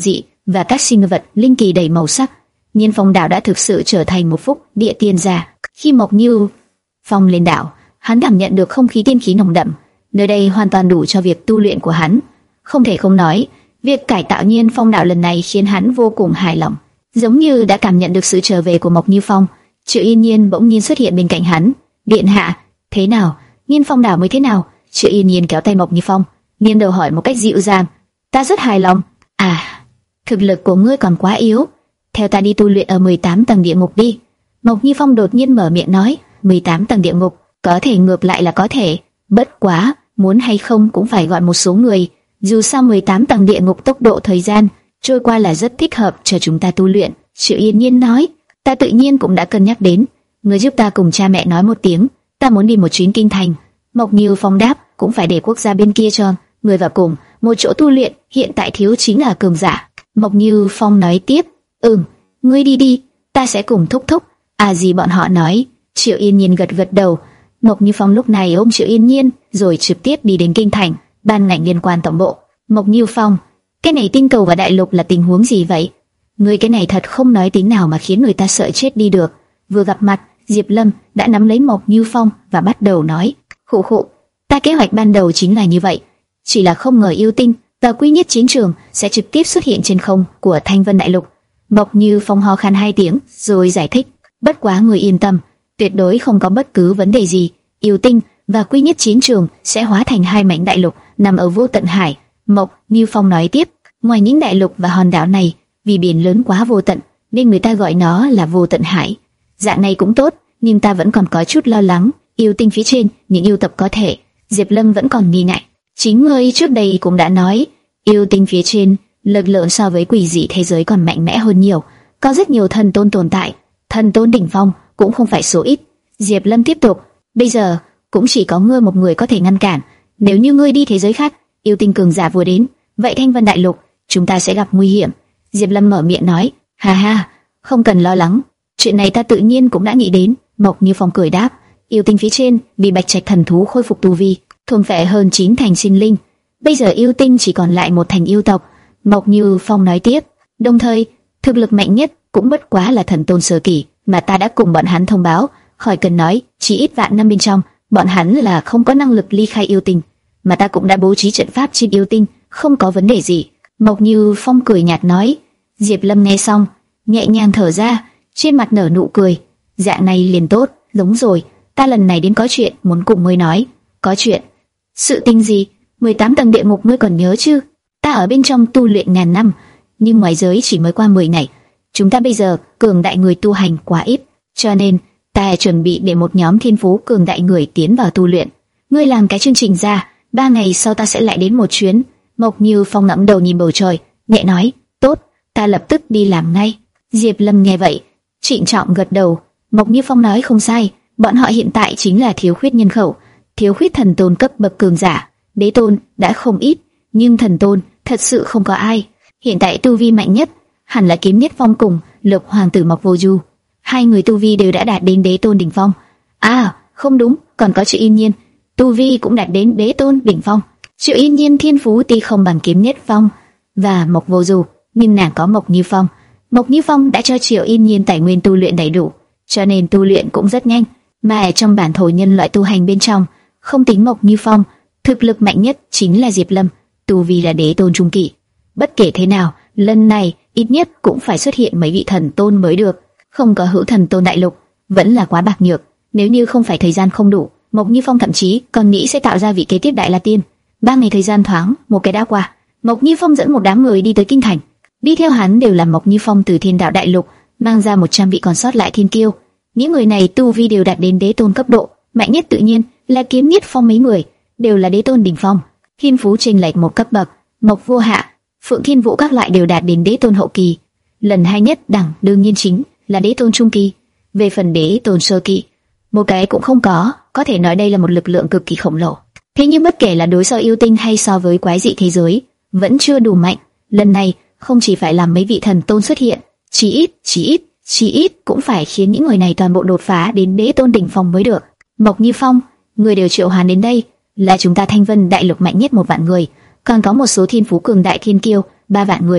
và các sinh vật linh kỳ đầy màu sắc. Nhiên Phong đảo đã thực sự trở thành một phúc địa tiên gia. Khi Mộc Như Phong lên đảo, hắn cảm nhận được không khí tiên khí nồng đậm, nơi đây hoàn toàn đủ cho việc tu luyện của hắn. Không thể không nói, việc cải tạo Nhiên Phong đảo lần này khiến hắn vô cùng hài lòng, giống như đã cảm nhận được sự trở về của Mộc Như Phong. Triệu Yên Nhiên bỗng nhiên xuất hiện bên cạnh hắn. Điện hạ, thế nào? Nhiên Phong đảo mới thế nào? Triệu Yên Nhiên kéo tay Mộc Như Phong, nghiêng đầu hỏi một cách dịu dàng. Ta rất hài lòng. À, thực lực của ngươi còn quá yếu. Theo ta đi tu luyện ở mười tám tầng địa ngục đi. Mộc Như Phong đột nhiên mở miệng nói. mười tám tầng địa ngục, có thể ngược lại là có thể. Bất quá, muốn hay không cũng phải gọi một số người. Dù sao mười tám tầng địa ngục tốc độ thời gian trôi qua là rất thích hợp cho chúng ta tu luyện. Triệu Yên Nhiên nói. Ta tự nhiên cũng đã cân nhắc đến. Ngươi giúp ta cùng cha mẹ nói một tiếng. Ta muốn đi một chuyến kinh thành. Mộc Như Phong đáp. Cũng phải để quốc gia bên kia cho người vào cùng một chỗ tu luyện. Hiện tại thiếu chính là cường giả. Mộc Như Phong nói tiếp. Ừm, ngươi đi đi, ta sẽ cùng thúc thúc. À gì bọn họ nói. Triệu Yên Nhiên gật gật đầu. Mộc Như Phong lúc này ôm Triệu Yên Nhiên rồi trực tiếp đi đến kinh thành, ban ngành liên quan tổng bộ. Mộc Như Phong, cái này tinh cầu và đại lục là tình huống gì vậy? Ngươi cái này thật không nói tính nào mà khiến người ta sợ chết đi được. Vừa gặp mặt, Diệp Lâm đã nắm lấy Mộc Như Phong và bắt đầu nói. Khụ khụ, ta kế hoạch ban đầu chính là như vậy, chỉ là không ngờ yêu tinh và quy nhất chiến trường sẽ trực tiếp xuất hiện trên không của Thanh Vân đại lục. Mộc Như Phong ho khan hai tiếng rồi giải thích. Bất quá người yên tâm, tuyệt đối không có bất cứ vấn đề gì. Yêu tinh và quy nhất chiến trường sẽ hóa thành hai mảnh đại lục nằm ở vô tận hải. Mộc Như Phong nói tiếp. Ngoài những đại lục và hòn đảo này, vì biển lớn quá vô tận nên người ta gọi nó là vô tận hải. Dạng này cũng tốt, nhưng ta vẫn còn có chút lo lắng. Yêu tinh phía trên, những yêu tộc có thể. Diệp Lâm vẫn còn nghi ngại. Chính ngươi trước đây cũng đã nói, yêu tinh phía trên lực lượng so với quỷ dị thế giới còn mạnh mẽ hơn nhiều. Có rất nhiều thần tôn tồn tại, thần tôn đỉnh phong cũng không phải số ít. Diệp Lâm tiếp tục. Bây giờ cũng chỉ có ngươi một người có thể ngăn cản. Nếu như ngươi đi thế giới khác, yêu tinh cường giả vừa đến, vậy Thanh Vân đại lục chúng ta sẽ gặp nguy hiểm. Diệp Lâm mở miệng nói. Ha ha, không cần lo lắng, chuyện này ta tự nhiên cũng đã nghĩ đến. Mộc Như Phong cười đáp. Yêu tinh phía trên vì bạch trạch thần thú khôi phục tu vi, thôn phệ hơn chín thành sinh linh. Bây giờ yêu tinh chỉ còn lại một thành yêu tộc. Mộc Như Phong nói tiếp. Đồng thời, thực lực mạnh nhất cũng bất quá là thần tôn sơ kỳ, mà ta đã cùng bọn hắn thông báo. Khỏi cần nói, chỉ ít vạn năm bên trong, bọn hắn là không có năng lực ly khai yêu tinh, mà ta cũng đã bố trí trận pháp trên yêu tinh, không có vấn đề gì. Mộc Như Phong cười nhạt nói. Diệp Lâm nghe xong, nhẹ nhàng thở ra, trên mặt nở nụ cười. Dạng này liền tốt, đúng rồi, ta lần này đến có chuyện muốn cùng ngươi nói. Có chuyện? Sự tình gì? mười tám tầng địa ngục ngươi còn nhớ chứ? Ta ở bên trong tu luyện ngàn năm, nhưng ngoài giới chỉ mới qua mười ngày. Chúng ta bây giờ cường đại người tu hành quá ít, cho nên ta chuẩn bị để một nhóm thiên phú cường đại người tiến vào tu luyện. Ngươi làm cái chương trình ra, ba ngày sau ta sẽ lại đến một chuyến. Mộc Như Phong ngẩng đầu nhìn bầu trời, nhẹ nói. Tốt, ta lập tức đi làm ngay. Diệp Lâm nghe vậy, trịnh trọng gật đầu. Mộc Như Phong nói không sai, bọn họ hiện tại chính là thiếu khuyết nhân khẩu, thiếu khuyết thần tôn cấp bậc cường giả. Đế tôn đã không ít, nhưng thần tôn thật sự không có ai. Hiện tại tu vi mạnh nhất hẳn là Kiếm Nhất Phong cùng Lục Hoàng tử Mộc Vô Du. Hai người tu vi đều đã đạt đến đế tôn đỉnh phong. À, không đúng, còn có Triệu Yên Nhiên, tu vi cũng đạt đến đế tôn đỉnh phong. Triệu Yên Nhiên thiên phú tuy không bằng Kiếm Nhất Phong và Mộc Vô Du, nhưng nàng có Mộc Như Phong. Mộc Như Phong đã cho Triệu Yên Nhiên tài nguyên tu luyện đầy đủ, cho nên tu luyện cũng rất nhanh. Mà trong bản thổ nhân loại tu hành bên trong, không tính Mộc Như Phong, thực lực mạnh nhất chính là Diệp Lâm, tu vi là đế tôn trung kỳ. Bất kể thế nào, lần này ít nhất cũng phải xuất hiện mấy vị thần tôn mới được. Không có hữu thần tôn đại lục, vẫn là quá bạc nhược. Nếu như không phải thời gian không đủ, Mộc Như Phong thậm chí còn nghĩ sẽ tạo ra vị kế tiếp Đại La Tiên. Ba ngày thời gian thoáng một cái đã qua, Mộc Như Phong dẫn một đám người đi tới kinh thành. Đi theo hắn đều là Mộc Như Phong từ Thiên Đạo đại lục mang ra một trăm vị còn sót lại thiên kiêu. Những người này tu vi đều đạt đến đế tôn cấp độ, mạnh nhất tự nhiên là Kiếm Nhất Phong, mấy người đều là đế tôn đỉnh phong. Thiên phú chênh lệch một cấp bậc, Mộc Vô Hạ, Phượng Thiên Vũ các loại đều đạt đến đế tôn hậu kỳ. Lần hai nhất đẳng đương nhiên chính là đế tôn trung kỳ. Về phần đế tôn sơ kỳ, một cái cũng không có, có thể nói đây là một lực lượng cực kỳ khổng lồ. Thế nhưng bất kể là đối so yêu tinh hay so với quái dị thế giới, vẫn chưa đủ mạnh. Lần này không chỉ phải làm mấy vị thần tôn xuất hiện, chỉ ít, chỉ ít, chỉ ít cũng phải khiến những người này toàn bộ đột phá đến đế tôn đỉnh phong mới được. Mộc Như Phong, người đều triệu hoán đến đây, là chúng ta Thanh Vân đại lục mạnh nhất một vạn người, còn có một số thiên phú cường đại thiên kiêu ba vạn người.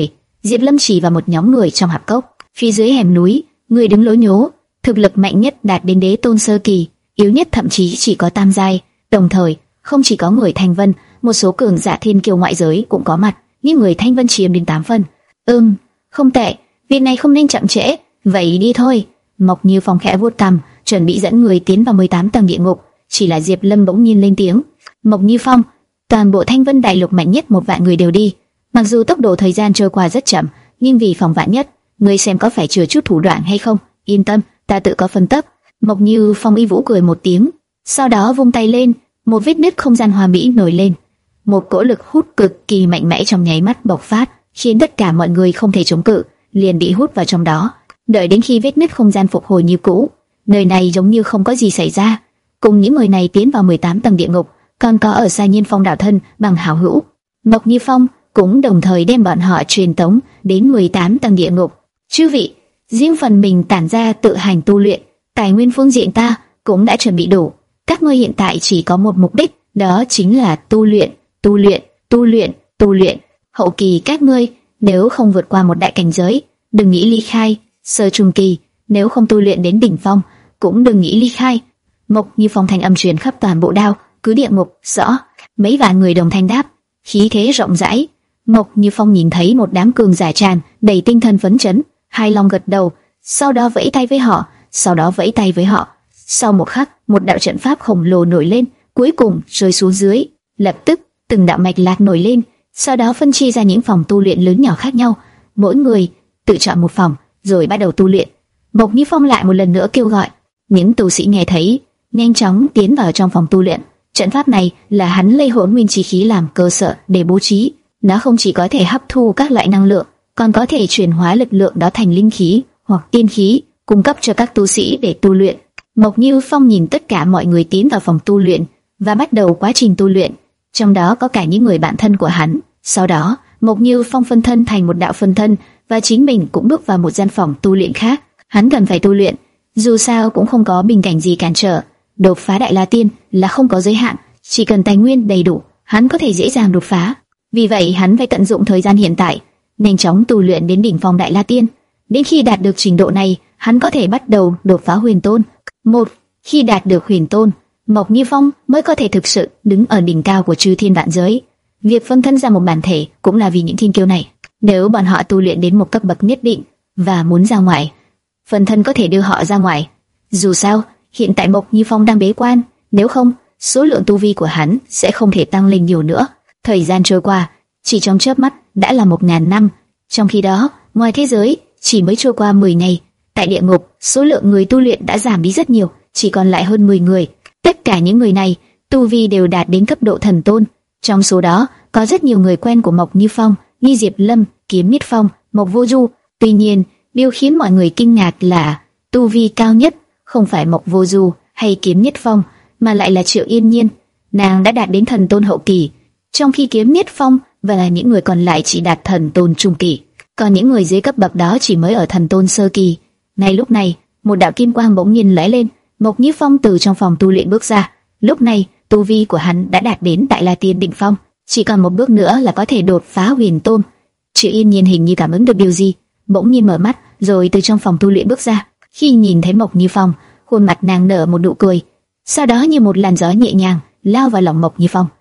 Diệp Lâm chỉ vào một nhóm người trong hạp cốc. Phía dưới hẻm núi, người đứng lối nhố, thực lực mạnh nhất đạt đến đế tôn sơ kỳ, yếu nhất thậm chí chỉ có tam giai. Đồng thời, không chỉ có người Thanh Vân, một số cường giả thiên kiêu ngoại giới cũng có mặt, nhưng người Thanh Vân chiếm đến tám phần. Ừm, không tệ, việc này không nên chậm trễ, vậy đi thôi. Mộc Như Phong khẽ vuốt cằm, chuẩn bị dẫn người tiến vào mười tám tầng địa ngục. Chỉ là Diệp Lâm bỗng nhiên lên tiếng. Mộc Như Phong, toàn bộ Thanh Vân đại lục mạnh nhất một vạn người đều đi. Mặc dù tốc độ thời gian trôi qua rất chậm, nhưng vì phòng vạn nhất, ngươi xem có phải chừa chút thủ đoạn hay không? Yên tâm, ta tự có phân tích. Mộc Như Phong y vũ cười một tiếng, sau đó vung tay lên, một vết nứt không gian hoa mỹ nổi lên. Một cỗ lực hút cực kỳ mạnh mẽ trong nháy mắt bộc phát, khiến tất cả mọi người không thể chống cự, liền bị hút vào trong đó. Đợi đến khi vết nứt không gian phục hồi như cũ, nơi này giống như không có gì xảy ra. Cùng những người này tiến vào mười tám tầng địa ngục, còn có ở xa Nhiên Phong đạo thân bằng hảo hữu. Mộc Như Phong cũng đồng thời đem bọn họ truyền tống đến mười tám tầng địa ngục. Chư vị, riêng phần mình tản ra tự hành tu luyện, tài nguyên phương diện ta cũng đã chuẩn bị đủ. Các ngươi hiện tại chỉ có một mục đích, đó chính là tu luyện, tu luyện, tu luyện, tu luyện. Hậu kỳ các ngươi nếu không vượt qua một đại cảnh giới, đừng nghĩ ly khai. Sơ trung kỳ nếu không tu luyện đến đỉnh phong, cũng đừng nghĩ ly khai. Mộc Như Phong thanh âm truyền khắp toàn bộ đao cứ địa ngục. Rõ. Mấy vạn người đồng thanh đáp, khí thế rộng rãi. Mộc Như Phong nhìn thấy một đám cường giả tràn đầy tinh thần phấn chấn, hài lòng gật đầu, sau đó vẫy tay với họ, sau đó vẫy tay với họ. Sau một khắc, một đạo trận pháp khổng lồ nổi lên, cuối cùng rơi xuống dưới. Lập tức, từng đạo mạch lạc nổi lên, sau đó phân chia ra những phòng tu luyện lớn nhỏ khác nhau. Mỗi người tự chọn một phòng, rồi bắt đầu tu luyện. Mộc Như Phong lại một lần nữa kêu gọi. Những tu sĩ nghe thấy, nhanh chóng tiến vào trong phòng tu luyện. Trận pháp này là hắn lấy hỗn nguyên chi khí làm cơ sở để bố trí. Nó không chỉ có thể hấp thu các loại năng lượng, còn có thể chuyển hóa lực lượng đó thành linh khí hoặc tiên khí, cung cấp cho các tu sĩ để tu luyện. Mộc Như Phong nhìn tất cả mọi người tiến vào phòng tu luyện và bắt đầu quá trình tu luyện, trong đó có cả những người bạn thân của hắn. Sau đó, Mộc Như Phong phân thân thành một đạo phân thân và chính mình cũng bước vào một gian phòng tu luyện khác. Hắn cần phải tu luyện, dù sao cũng không có bình cảnh gì cản trở. Đột phá Đại La Tiên là không có giới hạn, chỉ cần tài nguyên đầy đủ, hắn có thể dễ dàng đột phá. Vì vậy hắn phải tận dụng thời gian hiện tại, nhanh chóng tu luyện đến đỉnh phong Đại La Tiên. Đến khi đạt được trình độ này, hắn có thể bắt đầu đột phá Huyền Tôn. Một khi đạt được Huyền Tôn, Mộc Như Phong mới có thể thực sự đứng ở đỉnh cao của chư thiên vạn giới. Việc phân thân ra một bản thể cũng là vì những thiên kiêu này. Nếu bọn họ tu luyện đến một cấp bậc nhất định và muốn ra ngoài, phân thân có thể đưa họ ra ngoài. Dù sao, hiện tại Mộc Như Phong đang bế quan, nếu không, số lượng tu vi của hắn sẽ không thể tăng lên nhiều nữa. Thời gian trôi qua, chỉ trong chớp mắt đã là một ngàn năm. Trong khi đó, ngoài thế giới chỉ mới trôi qua mười ngày, tại địa ngục, số lượng người tu luyện đã giảm đi rất nhiều, chỉ còn lại hơn mười người. Tất cả những người này, tu vi đều đạt đến cấp độ thần tôn. Trong số đó, có rất nhiều người quen của Mộc Như Phong, như Diệp Lâm, Kiếm Niết Phong, Mộc Vô Du. Tuy nhiên, điều khiến mọi người kinh ngạc là tu vi cao nhất không phải Mộc Vô Du hay Kiếm Niết Phong, mà lại là Triệu Yên Nhiên. Nàng đã đạt đến thần tôn hậu kỳ, trong khi Kiếm Niết Phong và những người còn lại chỉ đạt thần tôn trung kỳ, còn những người dưới cấp bậc đó chỉ mới ở thần tôn sơ kỳ. Ngay lúc này, một đạo kim quang bỗng nhiên lóe lên, Mộc Như Phong từ trong phòng tu luyện bước ra. Lúc này, tu vi của hắn đã đạt đến Đại La Tiên đỉnh phong, chỉ còn một bước nữa là có thể đột phá Huyền Tôn. Triệu Yên Nhiên hình như cảm ứng được điều gì, bỗng nhiên mở mắt, rồi từ trong phòng tu luyện bước ra. Khi nhìn thấy Mộc Như Phong, khuôn mặt nàng nở một nụ cười, sau đó như một làn gió nhẹ nhàng lao vào lòng Mộc Như Phong.